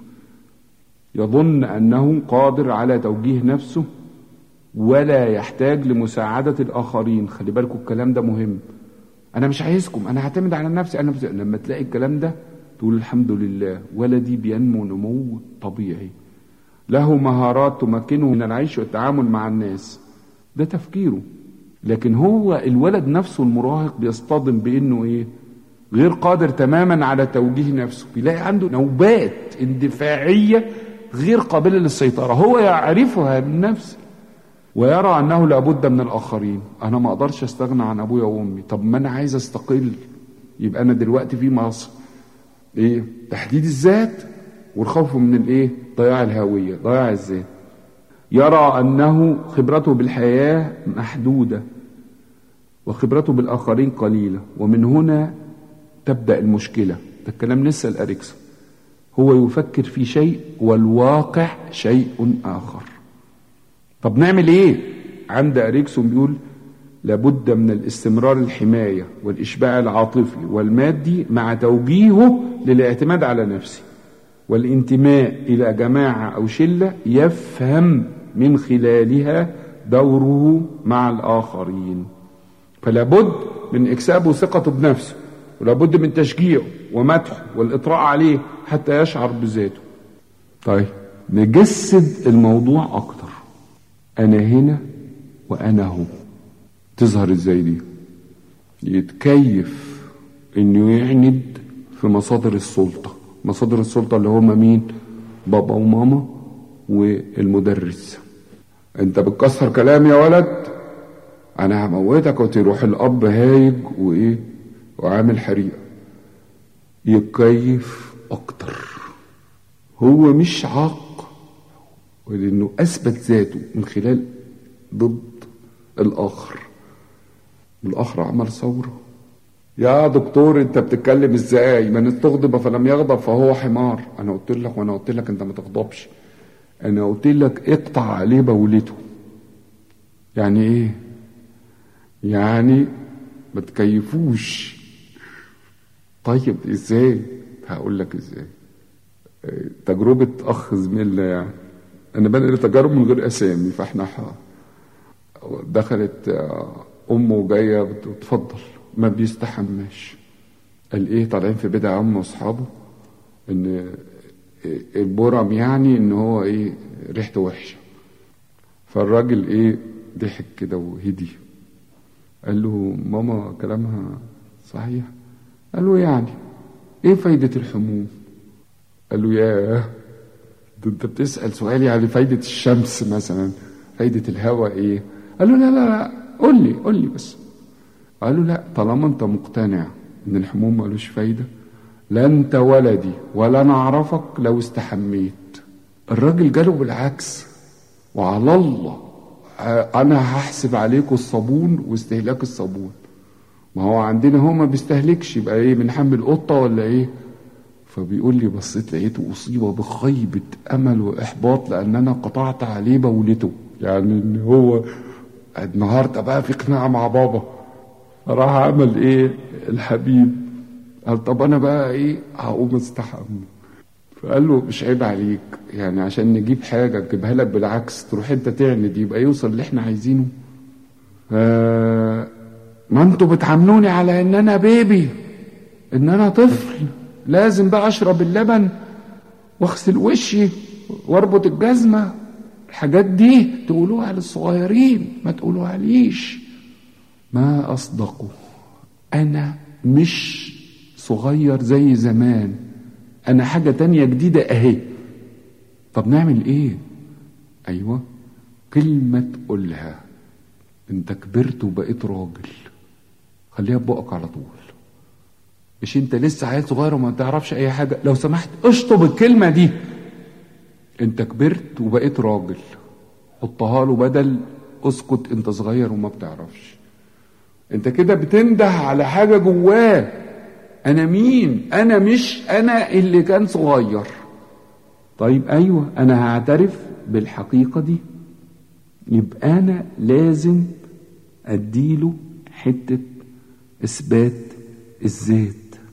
يظن أنه قادر على توجيه نفسه ولا يحتاج لمساعدة الآخرين. خلي بالكم الكلام ده مهم. أنا مش عايزكم، أنا هعتمد على نفسي. لما تلاقي الكلام ده تقول الحمد لله، ولدي بينمو نمو طبيعي، له مهارات تمكنه من العيش والتعامل مع الناس. ده تفكيره. لكن هو الولد نفسه المراهق بيصطدم بأنه إيه؟ غير قادر تماما على توجيه نفسه، بيلاقي عنده نوبات اندفاعية غير قابلة للسيطرة، هو يعرفها من نفسه ويرى أنه لابد من الآخرين. أنا ما أقدرش أستغنى عن أبويا وأمي، طب ما أنا عايز أستقل، يبقى انا دلوقتي في مصر ايه؟ تحديد الذات والخوف من الايه؟ ضياع الهوية، ضياع الذات. يرى انه خبرته بالحياة محدودة وخبرته بالاخرين قليلة، ومن هنا تبدأ المشكلة. ده الكلام لسه الأريكسون. هو يفكر في شيء والواقع شيء آخر. طب نعمل ايه؟ عند أريكسون بيقول لابد من الاستمرار الحماية والإشباع العاطفي والمادي مع توجيهه للاعتماد على نفسه والانتماء إلى جماعة أو شلة يفهم من خلالها دوره مع الآخرين. فلابد من إكسابه ثقته بنفسه، ولابد من تشجيعه ومدحه والإطراء عليه حتى يشعر بذاته. طيب نجسد الموضوع أكتر. أنا هنا وأنا هو تظهر إزاي دي؟ يتكيف إنه يعند في مصادر السلطة. مصادر السلطة اللي هم مين؟ بابا وماما والمدرس. أنت بتكسر كلامي يا ولد، أنا هموتك. وتروح الأب هايج وإيه وعامل حريقة. يتكيف أكتر. هو مش عاق، ولأنه أثبت ذاته من خلال ضد الآخر. الآخر عمل ثورة. يا دكتور أنت بتتكلم إزاي؟ من استغضب فلم يغضب فهو حمار. أنا قلت لك وأنا قلت لك أنت ما تغضبش. أنا قلت لك اقطع عليه بولته. يعني إيه؟ يعني ما تكيفوش. طيب إزاي؟ هقول لك إزاي. تجربة أخ زميلنا، يعني أنا بنقل تجارب من غير أسامي. فإحنا دخلت أمه جاية بتفضل، ما بيستحماش. قال إيه؟ طالعين في بدع أمه وأصحابه إن البرم يعني إن هو إيه ريحته وحشة. فالراجل إيه ضحك كده وهدي. قال له ماما كلامها صحيح. قال له يعني إيه فايدة الحموم؟ قال له ياه ده انت بتسأل سؤال يعني فايدة الشمس مثلا، فايدة الهواء ايه؟ قال له لا لا لا قول لي بس. قال له لا، طالما انت مقتنع ان الحموم مالوش فايدة لا انت ولدي ولا انا اعرفك لو استحميت. الراجل جاله بالعكس. وعلى الله انا هحسب عليكم الصابون واستهلاك الصابون. ما هو عندنا هو ما بيستهلكش، يبقى ايه بنحمل قطة ولا ايه؟ فبيقول لي بصيت لقيته أصيب بخيبة أمل وإحباط لأن أنا قطعت عليه بولته. يعني إن هو النهاردة بقى في قناعة مع بابا. راح عمل إيه الحبيب؟ قال طب أنا بقى إيه هقوم استحمل. فقال له مش عيب عليك، يعني عشان نجيب حاجة نجيبها لك بالعكس تروح أنت تعند يبقى يوصل اللي إحنا عايزينه. ما أنتوا بتعاملوني على إن أنا بيبي، إن أنا طفل لازم بقى اشرب اللبن واغسل وشي واربط الجزمة. الحاجات دي تقولوها للصغيرين ما تقولوها ليش. ما اصدقوا. انا مش صغير زي زمان، انا حاجة تانية جديدة اهي. طب نعمل ايه؟ ايوه كلمة تقولها انت كبرت وبقيت راجل خليها ببقك على طول. مش انت لسه عيل صغير وما تعرفش اي حاجة، لو سمحت اشطب الكلمة دي. انت كبرت وبقيت راجل، حطها له بدل اسكت انت صغير وما بتعرفش. انت كده بتنده على حاجة جواه. انا مين؟ انا مش انا اللي كان صغير. طيب ايوه انا هعترف بالحقيقة دي، يبقى انا لازم اديله حتة اثبات الذات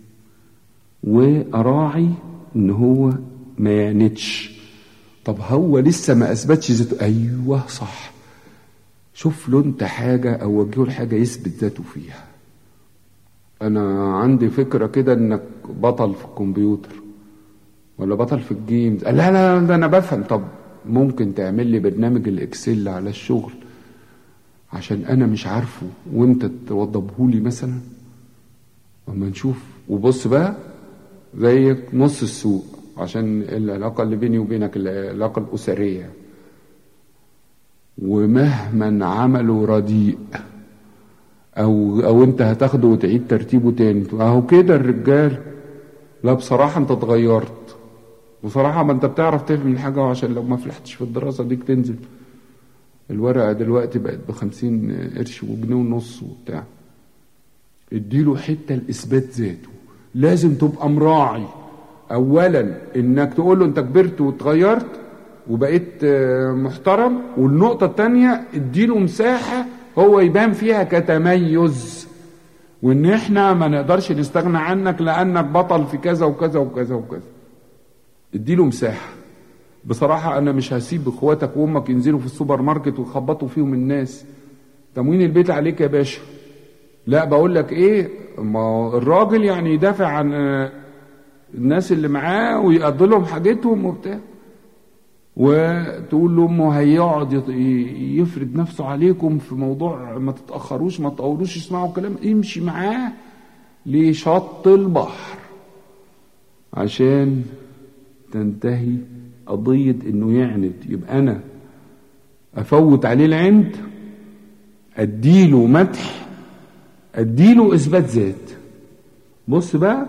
واراعي ان هو ما يعندش. طب هو لسه ما اثبتش ذاته. ايوه صح، شوف له انت حاجه او وجهه لحاجه يثبت ذاته فيها. انا عندي فكره كده انك بطل في الكمبيوتر ولا بطل في الجيمز. لا لا ده انا بفهم. طب ممكن تعمل لي برنامج الاكسل على الشغل عشان انا مش عارفه وانت توضبهولي مثلا. اما نشوف. وبص بقى زيك نص السوق عشان العلاقة اللي بيني وبينك العلاقة الأسرية. ومهما عملوا رديء او انت هتاخده وتعيد ترتيبه تاني. اهو كده الرجال. لا بصراحة انت اتغيرت، بصراحة ما انت بتعرف تفهم حاجة، وعشان لو ما فلحتش في الدراسة ديك تنزل. الورقة دلوقتي بقت ب50 قرش وجنيه ونص وبتاع. اديله حتة لإثبات ذاته. لازم تبقى مراعي اولا انك تقول له انت كبرت واتغيرت وبقيت محترم، والنقطة التانية اديله مساحة هو يبان فيها كتميز، وان احنا ما نقدرش نستغنى عنك لانك بطل في كذا وكذا وكذا وكذا. اديله مساحة. بصراحة انا مش هسيب اخواتك وامك ينزلوا في السوبر ماركت ويخبطوا فيهم الناس. تموين البيت عليك يا باشا. لا بقول لك ايه، ما الراجل يعني يدافع عن الناس اللي معاه ويقضي لهم حاجتهم وبتاع، وتقول له امه هيقعد يفرد نفسه عليكم في موضوع ما تتاخروش ما تطولوش اسمعوا كلام، امشي معاه لشط البحر عشان تنتهي قضيه انه يعند. يبقى انا افوت عليه العند، اديله مدح، اديله اثبات ذات. بص بقى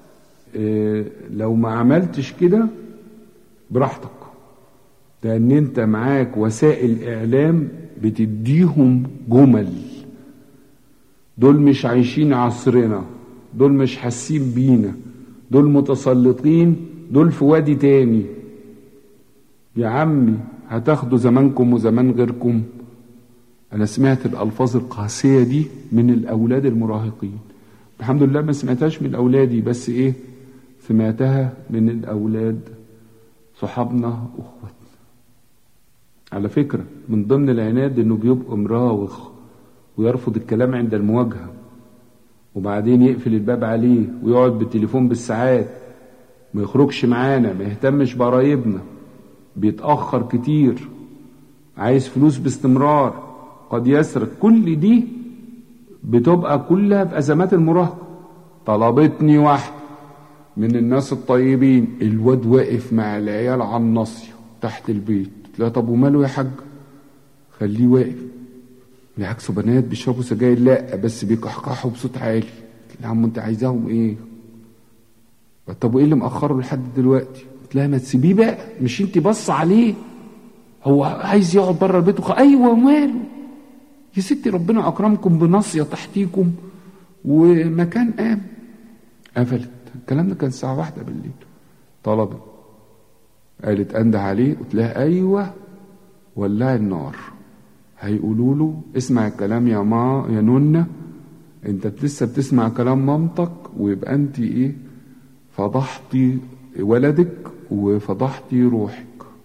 لو ما عملتش كده براحتك، لان انت معاك وسائل اعلام بتديهم جمل. دول مش عايشين عصرنا، دول مش حاسين بينا، دول متسلطين، دول في وادي تاني. يا عمي هتاخدوا زمانكم وزمان غيركم. انا سمعت الالفاظ القاسية دي من الاولاد المراهقين. الحمد لله ما سمعتهاش من اولادي، بس ايه، سمعتها من الاولاد صحابنا واخواتنا. على فكرة من ضمن العناد انه بيبقى مراوغ ويرفض الكلام عند المواجهة، وبعدين يقفل الباب عليه ويقعد بالتليفون بالساعات، ما يخرجش معانا، ما يهتمش بقرايبنا، بيتأخر كتير، عايز فلوس باستمرار، قد يسرق. كل دي بتبقى كلها في أزمات المراهقة. طلبتني واحد من الناس الطيبين، الواد واقف مع العيال على الناصية تحت البيت. لا طب وماله يا حاج؟ خليه واقف. بالعكس بنات بيشربوا سجاير. لا بس بيكحكحوا بصوت عالي. يا عم انت عايزاهم ايه؟ طب وايه اللي مأخره لحد دلوقتي؟ لا ما تسيبيه بقى، مش انت بص عليه، هو عايز يقعد بره البيت ايوه ماله يا ستي، ربنا اكرمكم بناصية تحتيكم ومكان قام. قفلت. الكلام ده كان الساعة 1 بالليل. طلبت، قالت انده عليه، قلت لها ايوه ولع النار. هيقولوا له اسمع الكلام يا يا نونة، انت لسه بتسمع كلام مامتك، ويبقى انت ايه، فضحتي ولدك وفضحتي روحك.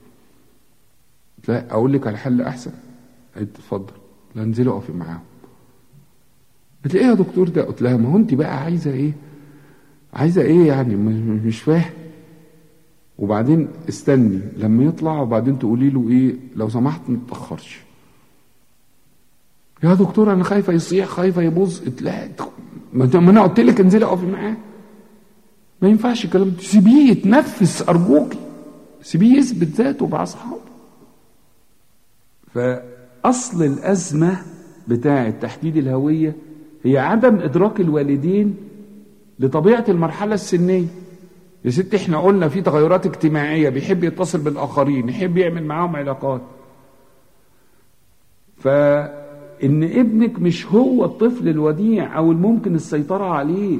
لا اقول لك على حل احسن. قالت اتفضل. لا انزلي اقفي معاهم. قلت ايه يا دكتور ده؟ قلت لها ما هو انت بقى عايزه ايه؟ عايزه ايه يعني؟ مش فاهم. وبعدين استني لما يطلع وبعدين تقولي له ايه لو سمحت ما تتاخرش. يا دكتور انا خايفه يصيح، خايفه يبوظ. قلت لها ما انا قلت لك انزلي اقفي معاه. ما ينفعش الكلام ده، سيبيه يتنفس ارجوكي، سيبيه يثبت ذاته مع اصحابه. فاصل الازمه بتاعه تحديد الهويه هي عدم ادراك الوالدين لطبيعه المرحله السنيه. يا ستي احنا قلنا في تغيرات اجتماعيه، بيحب يتصل بالاخرين، يحب يعمل معاهم علاقات. فان ابنك مش هو الطفل الوديع او الممكن السيطره عليه.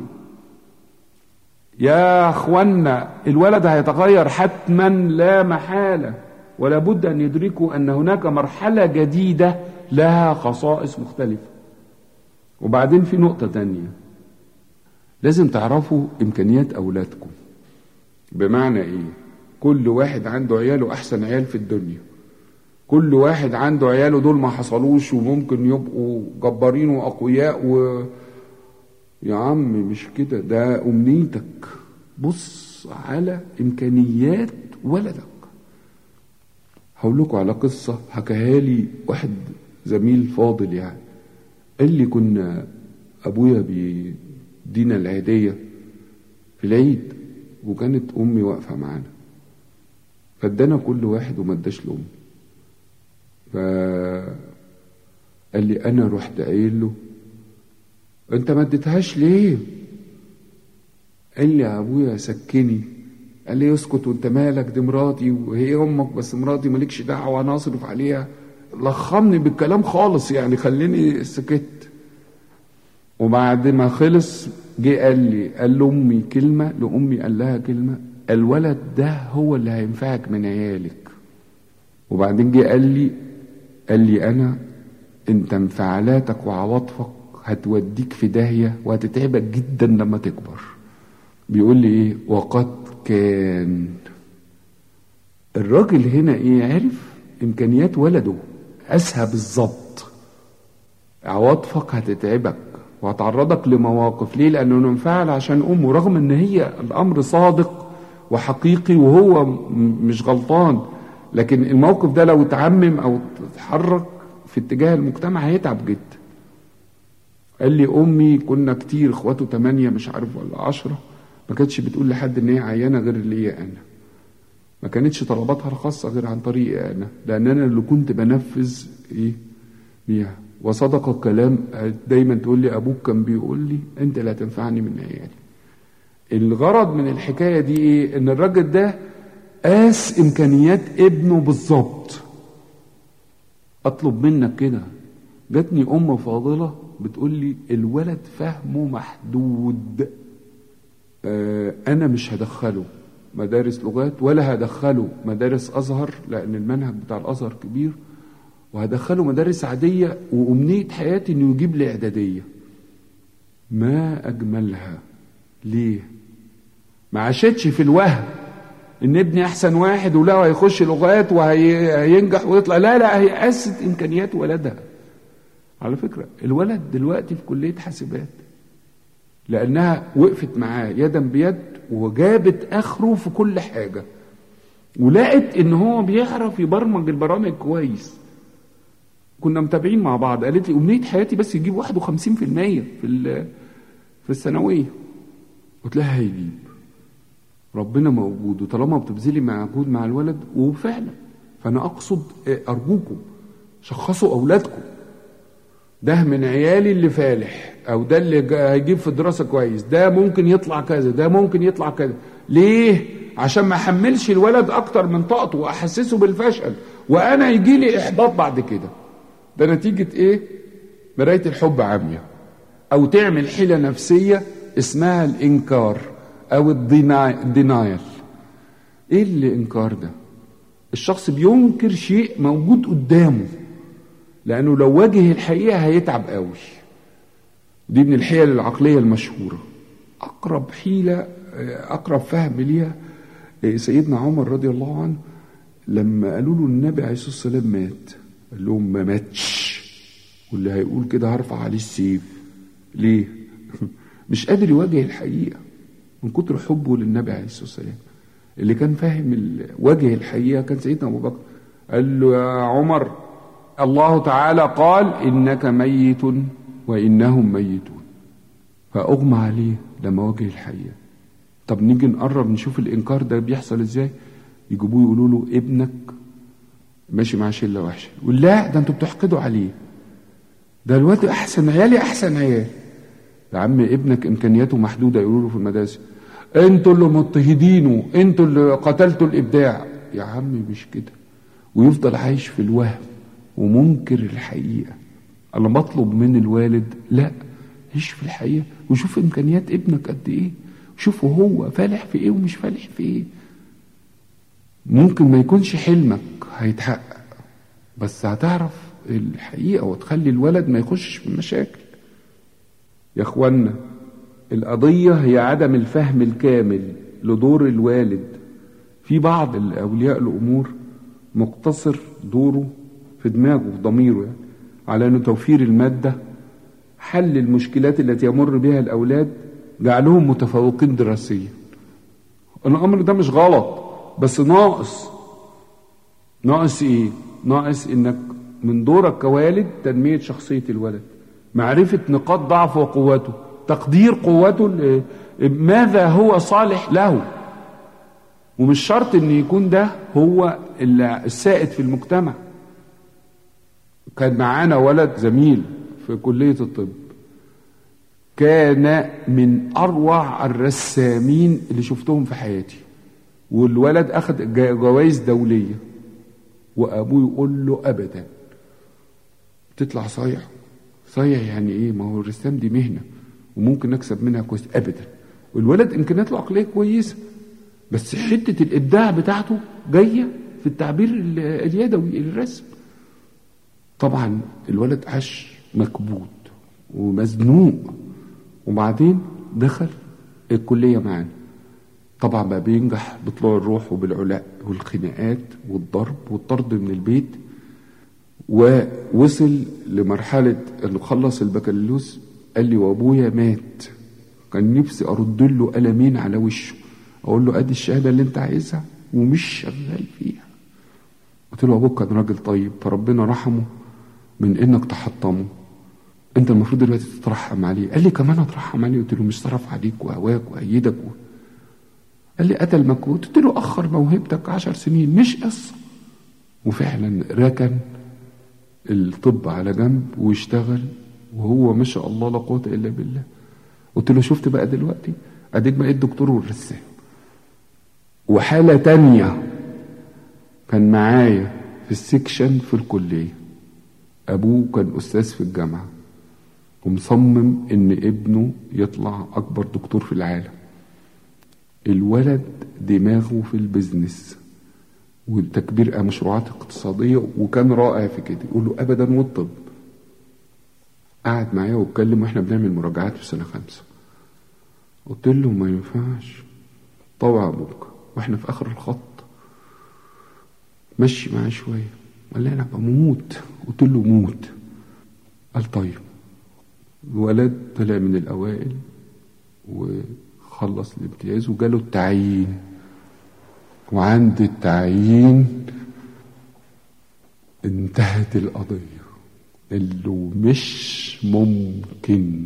يا اخوانا الولد هيتغير حتما لا محاله، ولا بد ان يدركوا ان هناك مرحله جديده لها خصائص مختلفه. وبعدين في نقطه تانية، لازم تعرفوا امكانيات اولادكم. بمعنى ايه؟ كل واحد عنده عياله احسن عيال في الدنيا، كل واحد عنده عياله دول ما حصلوش وممكن يبقوا جبارين واقوياء يا عم مش كده، ده امنيتك. بص على امكانيات ولدك. هقول لكم على قصه حكاها لي واحد زميل فاضل يعني. قال لي كنا ابويا بيدينا العيديه في العيد، وكانت امي واقفه معانا، فادانا كل واحد وما اداش لامي. فقال لي انا رحت قايل له انت ما اديتهاش ليه؟ قال لي يا ابويا سكني. قال لي اسكت وانت مالك، دي مراتي وهي امك، بس مراتي مالكش دعوه، انا اصرف عليها. لخمني بالكلام خالص يعني، خليني سكت. وبعد ما خلص جه قال لامي كلمه، لامي قال لها كلمه: الولد ده هو اللي هينفعك من عيالك. وبعدين جه قال لي انا انت انفعالاتك وعواطفك هتوديك في داهيه وهتتعبك جدا لما تكبر. بيقول لي ايه؟ وقد كان. الراجل هنا ايه؟ عرف امكانيات ولده، قاسها بالظبط. عواطفك هتتعبك وهتعرضك لمواقف. ليه؟ لانه انفعل عشان امه، رغم ان هي الامر صادق وحقيقي وهو مش غلطان، لكن الموقف ده لو اتعمم او اتحرك في اتجاه المجتمع هيتعب جدا. قال لي امي كنا كتير، اخواته 8 مش عارف ولا 10، ما كانتش بتقول لحد ان هي عيانه غير اللي هي انا. ما كانتش طلباتها الخاصه غير عن طريقي انا، لان انا اللي كنت بنفذ بيها. وصدق الكلام، دايما تقول لي ابوك كان بيقول لي انت لا تنفعني من عيالي. الغرض من الحكايه دي ايه؟ ان الراجل ده قاس امكانيات ابنه بالظبط. اطلب منك كده. جاتني ام فاضله بتقول لي الولد فهمه محدود، انا مش هدخله مدارس لغات ولا هدخله مدارس ازهر، لان المنهج بتاع الازهر كبير، وهدخله مدارس عاديه، وامنيه حياتي انه يجيب لي اعداديه. ما اجملها. ليه؟ ما عاشتش في الوهم ان ابني احسن واحد ولا هيخش لغات وهينجح ويطلع. لا، هي قاست امكانيات ولدها. على فكره الولد دلوقتي في كليه حاسبات، لانها وقفت معاه يدا بيد وجابت اخره في كل حاجه، ولقت ان هو بيعرف يبرمج البرامج كويس. كنا متابعين مع بعض، قالت لي امنيه حياتي بس يجيب 51% في الثانويه. قلت لها هيجيب، ربنا موجود، وطالما بتبذلي مجهود مع الولد. وفعلا فانا اقصد ارجوكم شخصوا اولادكم. ده من عيالي اللي فالح، او ده اللي هيجيب في الدراسه كويس، ده ممكن يطلع كذا، ده ممكن يطلع كذا. ليه؟ عشان ما احملش الولد اكتر من طاقته واحسسه بالفشل، وانا يجي لي احباط بعد كده. ده نتيجه ايه؟ مرايه الحب عاميه، او تعمل حيله نفسيه اسمها الانكار او الدينايل. ايه الانكار ده؟ الشخص بينكر شيء موجود قدامه، لانه لو واجه الحقيقه هيتعب قوي. دي من الحيل العقليه المشهوره. اقرب حيله، اقرب فهم ليها سيدنا عمر رضي الله عنه، لما قالوا له النبي عليه الصلاه والسلام مات، قال لهم ما ماتش، واللي هيقول كده هرفع عليه السيف. ليه؟ مش قادر يواجه الحقيقه من كتر حبه للنبي عليه الصلاه والسلام. اللي كان فاهم واجه الحقيقه كان سيدنا ابو بكر. قال له يا عمر، الله تعالى قال انك ميت وانهم ميتون. فاغمى عليه لما واجه الحقيقه. طب نيجي نقرب نشوف الانكار ده بيحصل ازاي. يجيبوه يقولوا له ابنك ماشي مع شله وحشه، يقول لا ده انتوا بتحقدوا عليه، ده الواد احسن عيالي احسن عيال. يا عم ابنك امكانياته محدوده، يقولوا له في المدارس انتوا اللي مضطهدينه، انتوا اللي قتلتوا الابداع. يا عم مش كده. ويفضل عايش في الوهم ومنكر الحقيقه. انا بطلب من الوالد لا، عيش في الحقيقه وشوف امكانيات ابنك قد ايه، شوفه هو فالح في ايه ومش فالح في ايه. ممكن ما يكونش حلمك هيتحقق، بس هتعرف الحقيقه وتخلي الولد ما يخشش في مشاكل. يا اخوانا، القضيه هي عدم الفهم الكامل لدور الوالد. في بعض الاولياء الامور مقتصر دوره في دماغه في ضميره يعني على انه توفير الماده، حل المشكلات التي يمر بها الاولاد، جعلهم متفوقين دراسيا. الامر ده مش غلط، بس ناقص ايه؟ ناقص انك من دورك كوالد تنميه شخصيه الولد، معرفه نقاط ضعفه وقوته، تقدير قوته، ماذا هو صالح له. ومش شرط ان يكون ده هو السائد في المجتمع. كان معانا ولد زميل في كليه الطب، كان من أروع الرسامين اللي شفتهم في حياتي، والولد أخذ جوائز دولية، وأبوه يقول له أبدا تطلع صايع. صايع يعني إيه؟ ما هو الرسام دي مهنة وممكن نكسب منها كويس. أبدا. والولد إمكانياته العقلية كويسة، بس حتة الإبداع بتاعته جاية في التعبير اليدوي، الرسم. طبعا الولد عاش مكبوت ومزنوق، وبعدين دخل الكلية معانا. طبعا بقى بينجح بطلوع الروح وبالعلاء والخناقات والضرب والطرد من البيت، ووصل لمرحلة انه خلص البكالوريوس. قال لي وابويا مات، كان نفسي ارد له قلمين على وشه، اقول له ادي الشهادة اللي انت عايزها ومش شغال فيها. قلت له ابوك كان راجل طيب، فربنا رحمه من انك تحطمه، انت المفروض دلوقتي تترحم عليه. قال لي كمان اترحم عليه؟ قلت له مش صرف عليك وهواك وايدك قال لي قتل مجهود. قلت له اخر موهبتك 10 سنين مش قصه. وفعلا ركن الطب على جنب واشتغل، وهو ما شاء الله لا قوه الا بالله. قلت له شفت بقى دلوقتي اديك بقيت دكتور والرسام. وحاله تانية كان معايا في السكشن في الكليه، ابوه كان استاذ في الجامعه ومصمم ان ابنه يطلع اكبر دكتور في العالم. الولد دماغه في البزنس وتكبير مشروعات اقتصادية، وكان رائع في كده. يقول له ابدا. والطب قعد معايا واتكلم واحنا بنعمل مراجعات في سنة 5. قلت له ما ينفعش طوع ابوك واحنا في اخر الخط، مشي معاه شوية. قال لي انا بموت. قلت له موت. قال طيب. الولد طلع من الاوائل وخلص الامتياز وجاله التعيين، وعند التعيين انتهت القضية. اللي مش ممكن،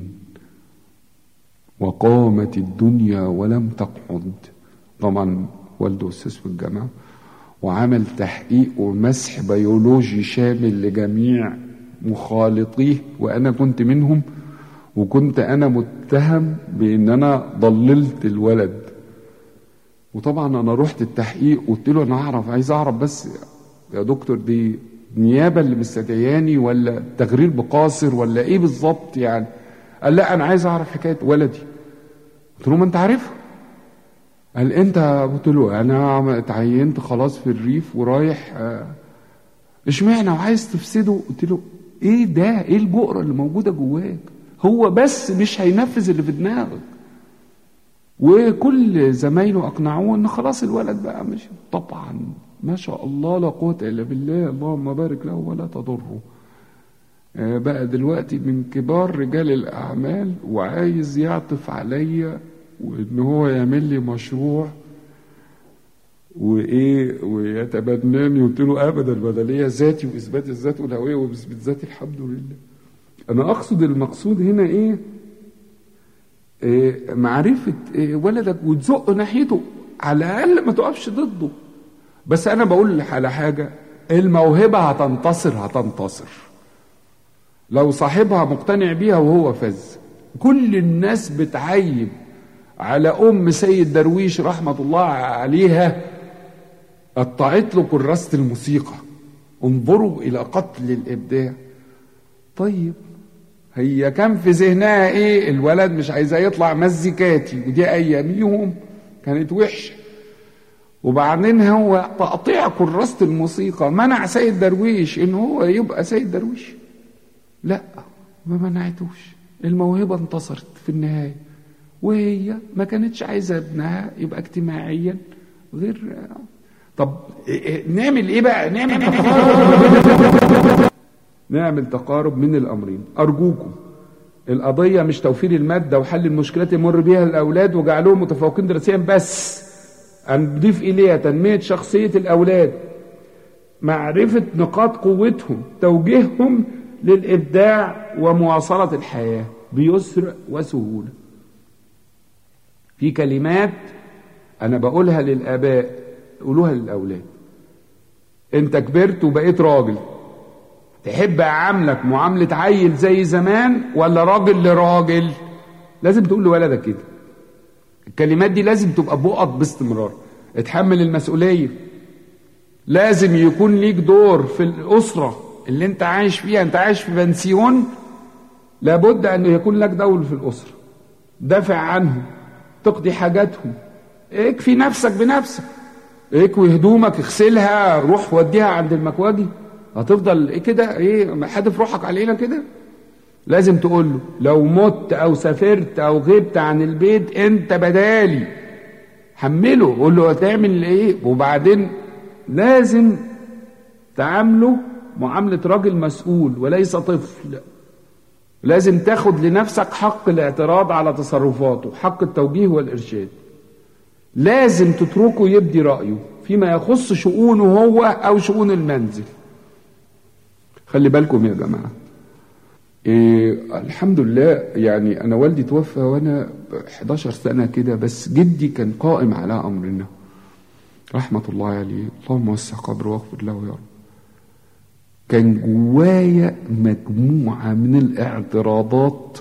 وقامت الدنيا ولم تقعد. طبعا والده أستاذ في الجامعة، وعمل تحقيق ومسح بيولوجي شامل لجميع مخالطيه، وأنا كنت منهم، وكنت أنا متهم بأن أنا ضللت الولد. وطبعا أنا رحت التحقيق قلت له أنا عايز أعرف بس يا دكتور دي نيابة اللي مستدعياني ولا تغرير بقاصر ولا إيه بالظبط يعني؟ قال لا أنا عايز أعرف حكاية ولدي. قلت له ما أنت عارفها. قال أنت؟ قلت له أنا اتعينت خلاص في الريف ورايح. اشمعنى وعايز تفسده؟ قلت له إيه ده؟ إيه البؤرة اللي موجودة جواك؟ هو بس مش هينفذ اللي في دماغك. وكل زمايله أقنعوه إن خلاص الولد بقى مش. طبعا ما شاء الله لا قوة إلا بالله، اللهم بارك له ولا تضره. بقى دلوقتي من كبار رجال الأعمال وعايز يعطف عليا وإن هو يعمل لي مشروع وإيه ويتبناني. قلت له أبدا، بدلية ذاتي وإثبات الذات والهوية وإثبات ذاتي الحمد لله. أنا أقصد المقصود هنا إيه؟ معرفة ولدك وتزق ناحيته، على الأقل ما تقفش ضده. بس أنا بقول على حاجة، الموهبة هتنتصر لو صاحبها مقتنع بيها وهو فز. كل الناس بتعيب على أم سيد درويش رحمة الله عليها، قطعت له كراسة الموسيقى. انظروا إلى قتل الإبداع. طيب هي كان في ذهنها ايه؟ الولد مش عايزاه يطلع مزيكاتي، ودي اياميهم كانت وحشه. وبعدين هو تقطيع كراسة الموسيقى منع سيد درويش ان هو يبقى سيد درويش؟ لا، ما منعتوش. الموهبه انتصرت في النهايه، وهي ما كانتش عايزه ابنها يبقى اجتماعيا غير. طب نعمل ايه بقى؟ نعمل تقارب من الأمرين. أرجوكم، القضية مش توفير المادة وحل المشكلات يمر بيها الأولاد وجعلهم متفوقين دراسيا بس. هنضيف إليها تنمية شخصية الأولاد، معرفة نقاط قوتهم، توجيههم للإبداع ومواصلة الحياة بيسر وسهولة. في كلمات أنا بقولها للآباء قولوها للأولاد. أنت كبرت وبقيت راجل، تحب أعاملك معاملة عيل زي زمان ولا راجل لراجل؟ لازم تقول لولدك كده. الكلمات دي لازم تبقى بقط باستمرار. اتحمل المسؤولية، لازم يكون ليك دور في الأسرة اللي انت عايش فيها. انت عايش في بنسيون، لابد ان يكون لك دور في الأسرة. دافع عنهم، تقضي حاجاتهم، اكفي نفسك بنفسك، اكوي هدومك، اغسلها، روح وديها عند المكواجي. هتفضل ايه كده؟ ايه حدف روحك علينا كده؟ لازم تقول له لو مت او سافرت او غبت عن البيت انت بدالي. حمله، قول له هتعمل ايه. وبعدين لازم تعامله معاملة راجل مسؤول وليس طفل. لازم تاخد لنفسك حق الاعتراض على تصرفاته، حق التوجيه والإرشاد. لازم تتركه يبدي رأيه فيما يخص شؤونه هو أو شؤون المنزل. خلي بالكم يا جماعة، الحمد لله يعني أنا والدي توفى وأنا 11 سنة كده، بس جدي كان قائم على أمرنا رحمة الله عليه، اللهم وسع قبره واغفر له يا رب. كان جوايا مجموعة من الاعتراضات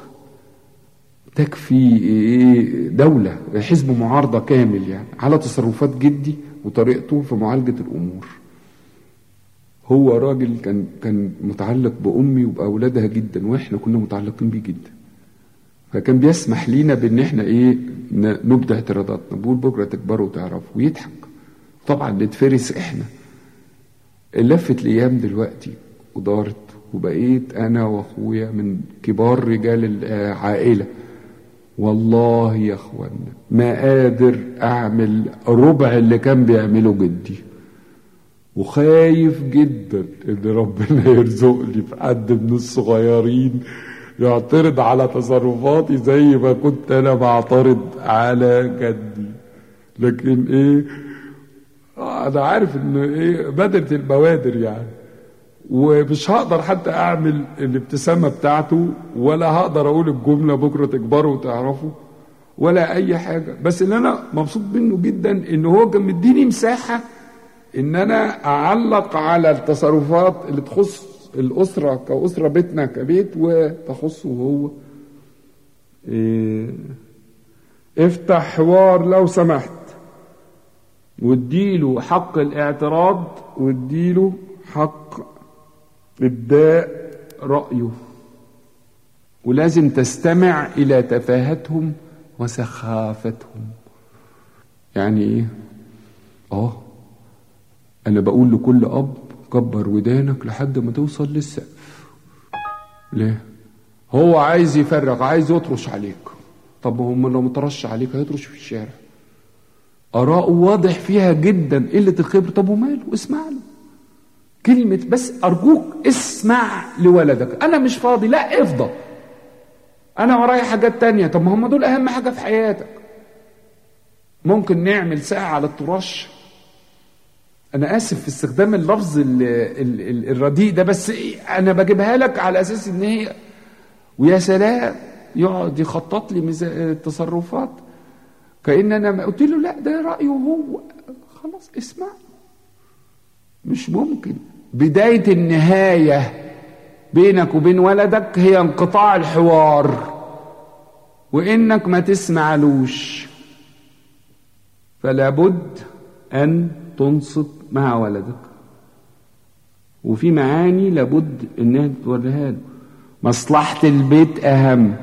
تكفي دولة، حزب معارضة كامل يعني، على تصرفات جدي وطريقته في معالجة الأمور. هو راجل كان متعلق بأمي وبأولادها جدا، وإحنا كنا متعلقين بيه جدا. فكان بيسمح لينا بأن إحنا نبدأ اعتراضاتنا، بقول بكرة تكبروا وتعرفوا، ويضحك. طبعا نتفرس إحنا. لفت الأيام دلوقتي ودارت، وبقيت أنا وأخويا من كبار رجال العائلة. والله يا أخوانا ما قادر أعمل ربع اللي كان بيعمله جدي، وخايف جدا إن ربنا يرزقني في حد من الصغيرين يعترض على تصرفاتي زي ما كنت أنا بعترض على جدي. لكن أنا عارف إن بادرة البوادر يعني، ومش هقدر حتى أعمل الابتسامة بتاعته، ولا هقدر أقول الجملة بكرة تكبروا وتعرفوا، ولا أي حاجة. بس اللي أنا مبسوط منه جدا إن هو كان مديني مساحة إن أنا أعلق على التصرفات اللي تخص الأسرة كأسرة، بيتنا كبيت، وتخصه هو. افتح حوار لو سمحت، واديله حق الاعتراض، واديله حق إبداء رأيه، ولازم تستمع إلى تفاهتهم وسخافتهم. يعني أنا بقول لكل أب كبر ودانك لحد ما توصل للسقف. ليه؟ هو عايز يفرغ، عايز يطرش عليك. طب هم لو مطرش عليك هيطرش في الشارع. آراءه واضح فيها جدا قلة الخبر. طب وماله؟ اسمع له كلمة بس، أرجوك اسمع لولدك. أنا مش فاضي، لا افضى، أنا ورايا حاجات تانية. طب ما هم دول أهم حاجة في حياتك. ممكن نعمل ساعة على التراش. أنا آسف في استخدام اللفظ الرديء ده، بس أنا بجيبها لك على أساس إن هي، ويا سلام يقعد يخطط لي التصرفات كأن أنا قلت له لا ده رأيه هو. خلاص اسمع. مش ممكن بداية النهاية بينك وبين ولدك هي انقطاع الحوار، وإنك ما تسمعلوش. فلا بد أن تنصت مع ولدك، وفي معاني لابد إنها توريها له. مصلحة البيت أهم.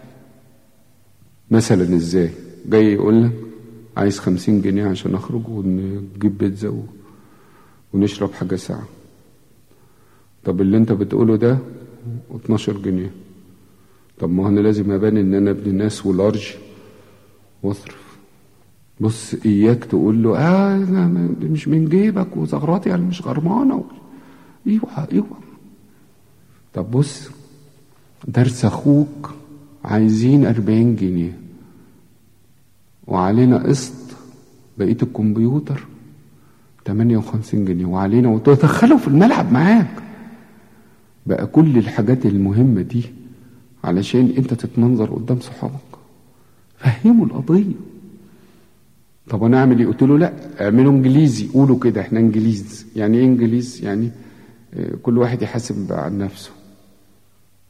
مثلا إزاي؟ جاي يقول لك عايز 50 جنيه عشان أخرج ونجيب بيتزا ونشرب حاجة ساعة. طب اللي انت بتقوله ده 12 جنيه. طب ما انا لازم ابان ان انا ابن ناس ولارج واصرف. بص اياك تقول له أنا مش من جيبك وزغراتي يعني مش غرمانة. ايوه. طب بص درس اخوك عايزين 40 جنيه وعلينا قسط بقية الكمبيوتر 58 جنيه وعلينا، وتدخلوا في الملعب معاك بقى كل الحاجات المهمة دي علشان انت تتمنظر قدام صحابك. فهموا القضية. طب انا اعمل ايه؟ قلت له لا اعملوا انجليزي. قولوا كده احنا انجليز. يعني ايه انجليز؟ يعني كل واحد يحاسب عن نفسه.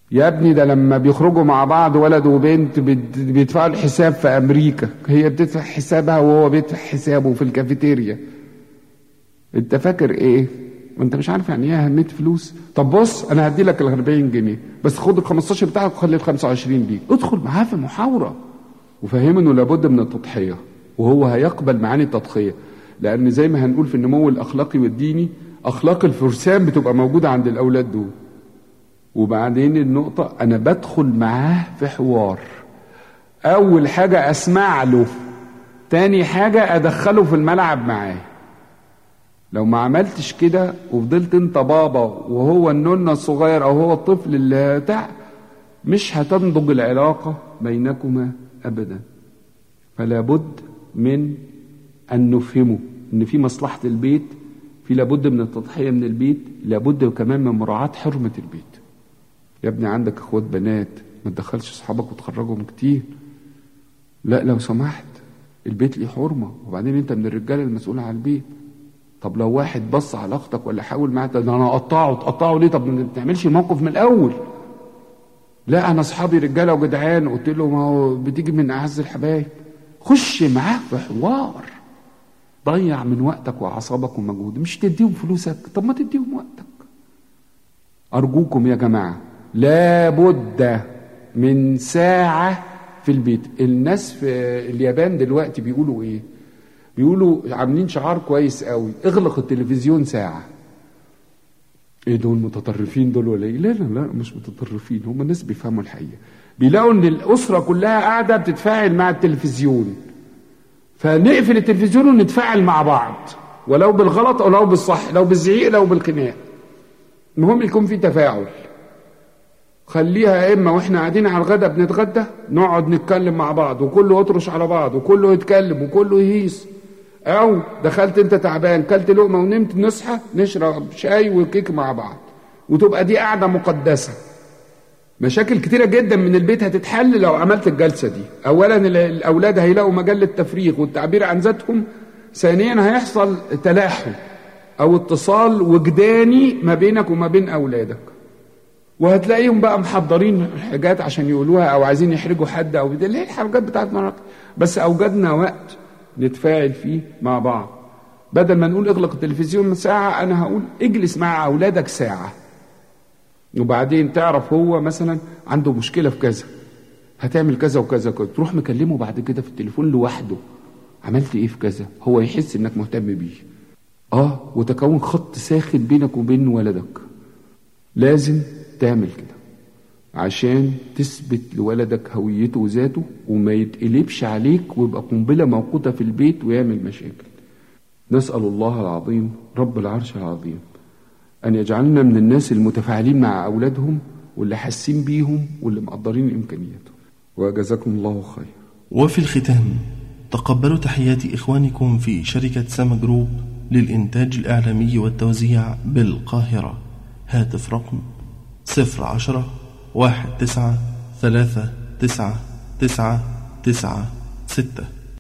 يا ابني ده لما بيخرجوا مع بعض ولد وبنت بيدفعوا الحساب في أمريكا، هي بتدفع حسابها وهو بيدفع حسابه في الكافيتيريا. انت فاكر ايه؟ وانت مش عارف يعني ايه اهمية فلوس؟ طب بص، انا هدي لك ال40 جنيه بس خد ال15 بتاعك وخلي ال25 ليك. ادخل معاه في محاورة وفهمه انه لابد من التضحية، وهو هيقبل معاني التضحية. لان زي ما هنقول في النمو الاخلاقي والديني، اخلاق الفرسان بتبقى موجودة عند الاولاد دول. وبعدين النقطة، انا بدخل معاه في حوار. اول حاجة اسمع له، تاني حاجة ادخله في الملعب معاه. لو ما عملتش كده وفضلت انت بابا وهو النونة الصغير او هو الطفل اللي مش هتنضج العلاقة بينكما ابدا. فلا بد من ان نفهمه ان في مصلحة البيت، في لابد من التضحية من البيت، لابد كمان من مراعاة حرمة البيت. يا ابني عندك اخوات بنات، ما تدخلش اصحابك وتخرجهم كتير. لا لو سمحت، البيت ليه حرمة، وبعدين انت من الرجال المسؤول عن البيت. طب لو واحد بص على اختك ولا حاول معاك، ده انا اقطعه ليه؟ طب ما بتعملش موقف من الاول. لا انا اصحابي رجاله وجدعان، قلت له ما هو بتيجي من اعز الحبايب. خش معاه في حوار، ضيع من وقتك واعصابك ومجهود. مش تديهم فلوسك، طب ما تديهم وقتك. ارجوكم يا جماعه، لابد من ساعه في البيت. الناس في اليابان دلوقتي بيقولوا ايه؟ بيقولوا عاملين شعار كويس قوي، اغلق التلفزيون ساعة. ايه دول متطرفين دول ولا ايه؟ لا مش متطرفين، هم الناس بيفهموا الحقيقة. بيلاقوا ان الاسرة كلها قاعدة بتتفاعل مع التلفزيون، فنقفل التلفزيون ونتفاعل مع بعض، ولو بالغلط او لو بالصح، لو بالزعيق لو بالخناق، المهم يكون في تفاعل. خليها اما واحنا قاعدين على الغدا بنتغدى نقعد نتكلم مع بعض، وكله يطرش على بعض وكله يتكلم وكله يهيس. او دخلت انت تعبان كلت لقمه ونمت، نصحى نشرب شاي وكيك مع بعض، وتبقى دي قاعده مقدسه. مشاكل كتيره جدا من البيت هتتحل لو عملت الجلسه دي. اولا الاولاد هيلاقوا مجال للتفريغ والتعبير عن ذاتهم. ثانيا هيحصل تلاحم او اتصال وجداني ما بينك وما بين اولادك، وهتلاقيهم بقى محضرين حاجات عشان يقولوها او عايزين يحرجوا حد او اللي هي الحاجات بتاعت مرات. بس اوجدنا وقت نتفاعل فيه مع بعض. بدل ما نقول اغلق التلفزيون ساعة، انا هقول اجلس مع اولادك ساعة. وبعدين تعرف هو مثلا عنده مشكلة في كذا، هتعمل كذا وكذا كذا، تروح مكلمه بعد كده في التليفون لوحده، عملت ايه في كذا، هو يحس انك مهتم بيه. وتكون خط ساخن بينك وبين ولدك. لازم تعمل كده عشان تثبت لولدك هويته وذاته، وما يتقلبش عليك ويبقى قنبلة موقوتة في البيت ويعمل مشاكل. نسأل الله العظيم رب العرش العظيم أن يجعلنا من الناس المتفاعلين مع أولادهم، واللي حاسين بيهم واللي مقدرين إمكانياتهم. وجزاكم الله خير. وفي الختام، تقبلوا تحيات إخوانكم في شركة سما جروب للإنتاج الإعلامي والتوزيع بالقاهرة. هاتف رقم 010-19-399-996.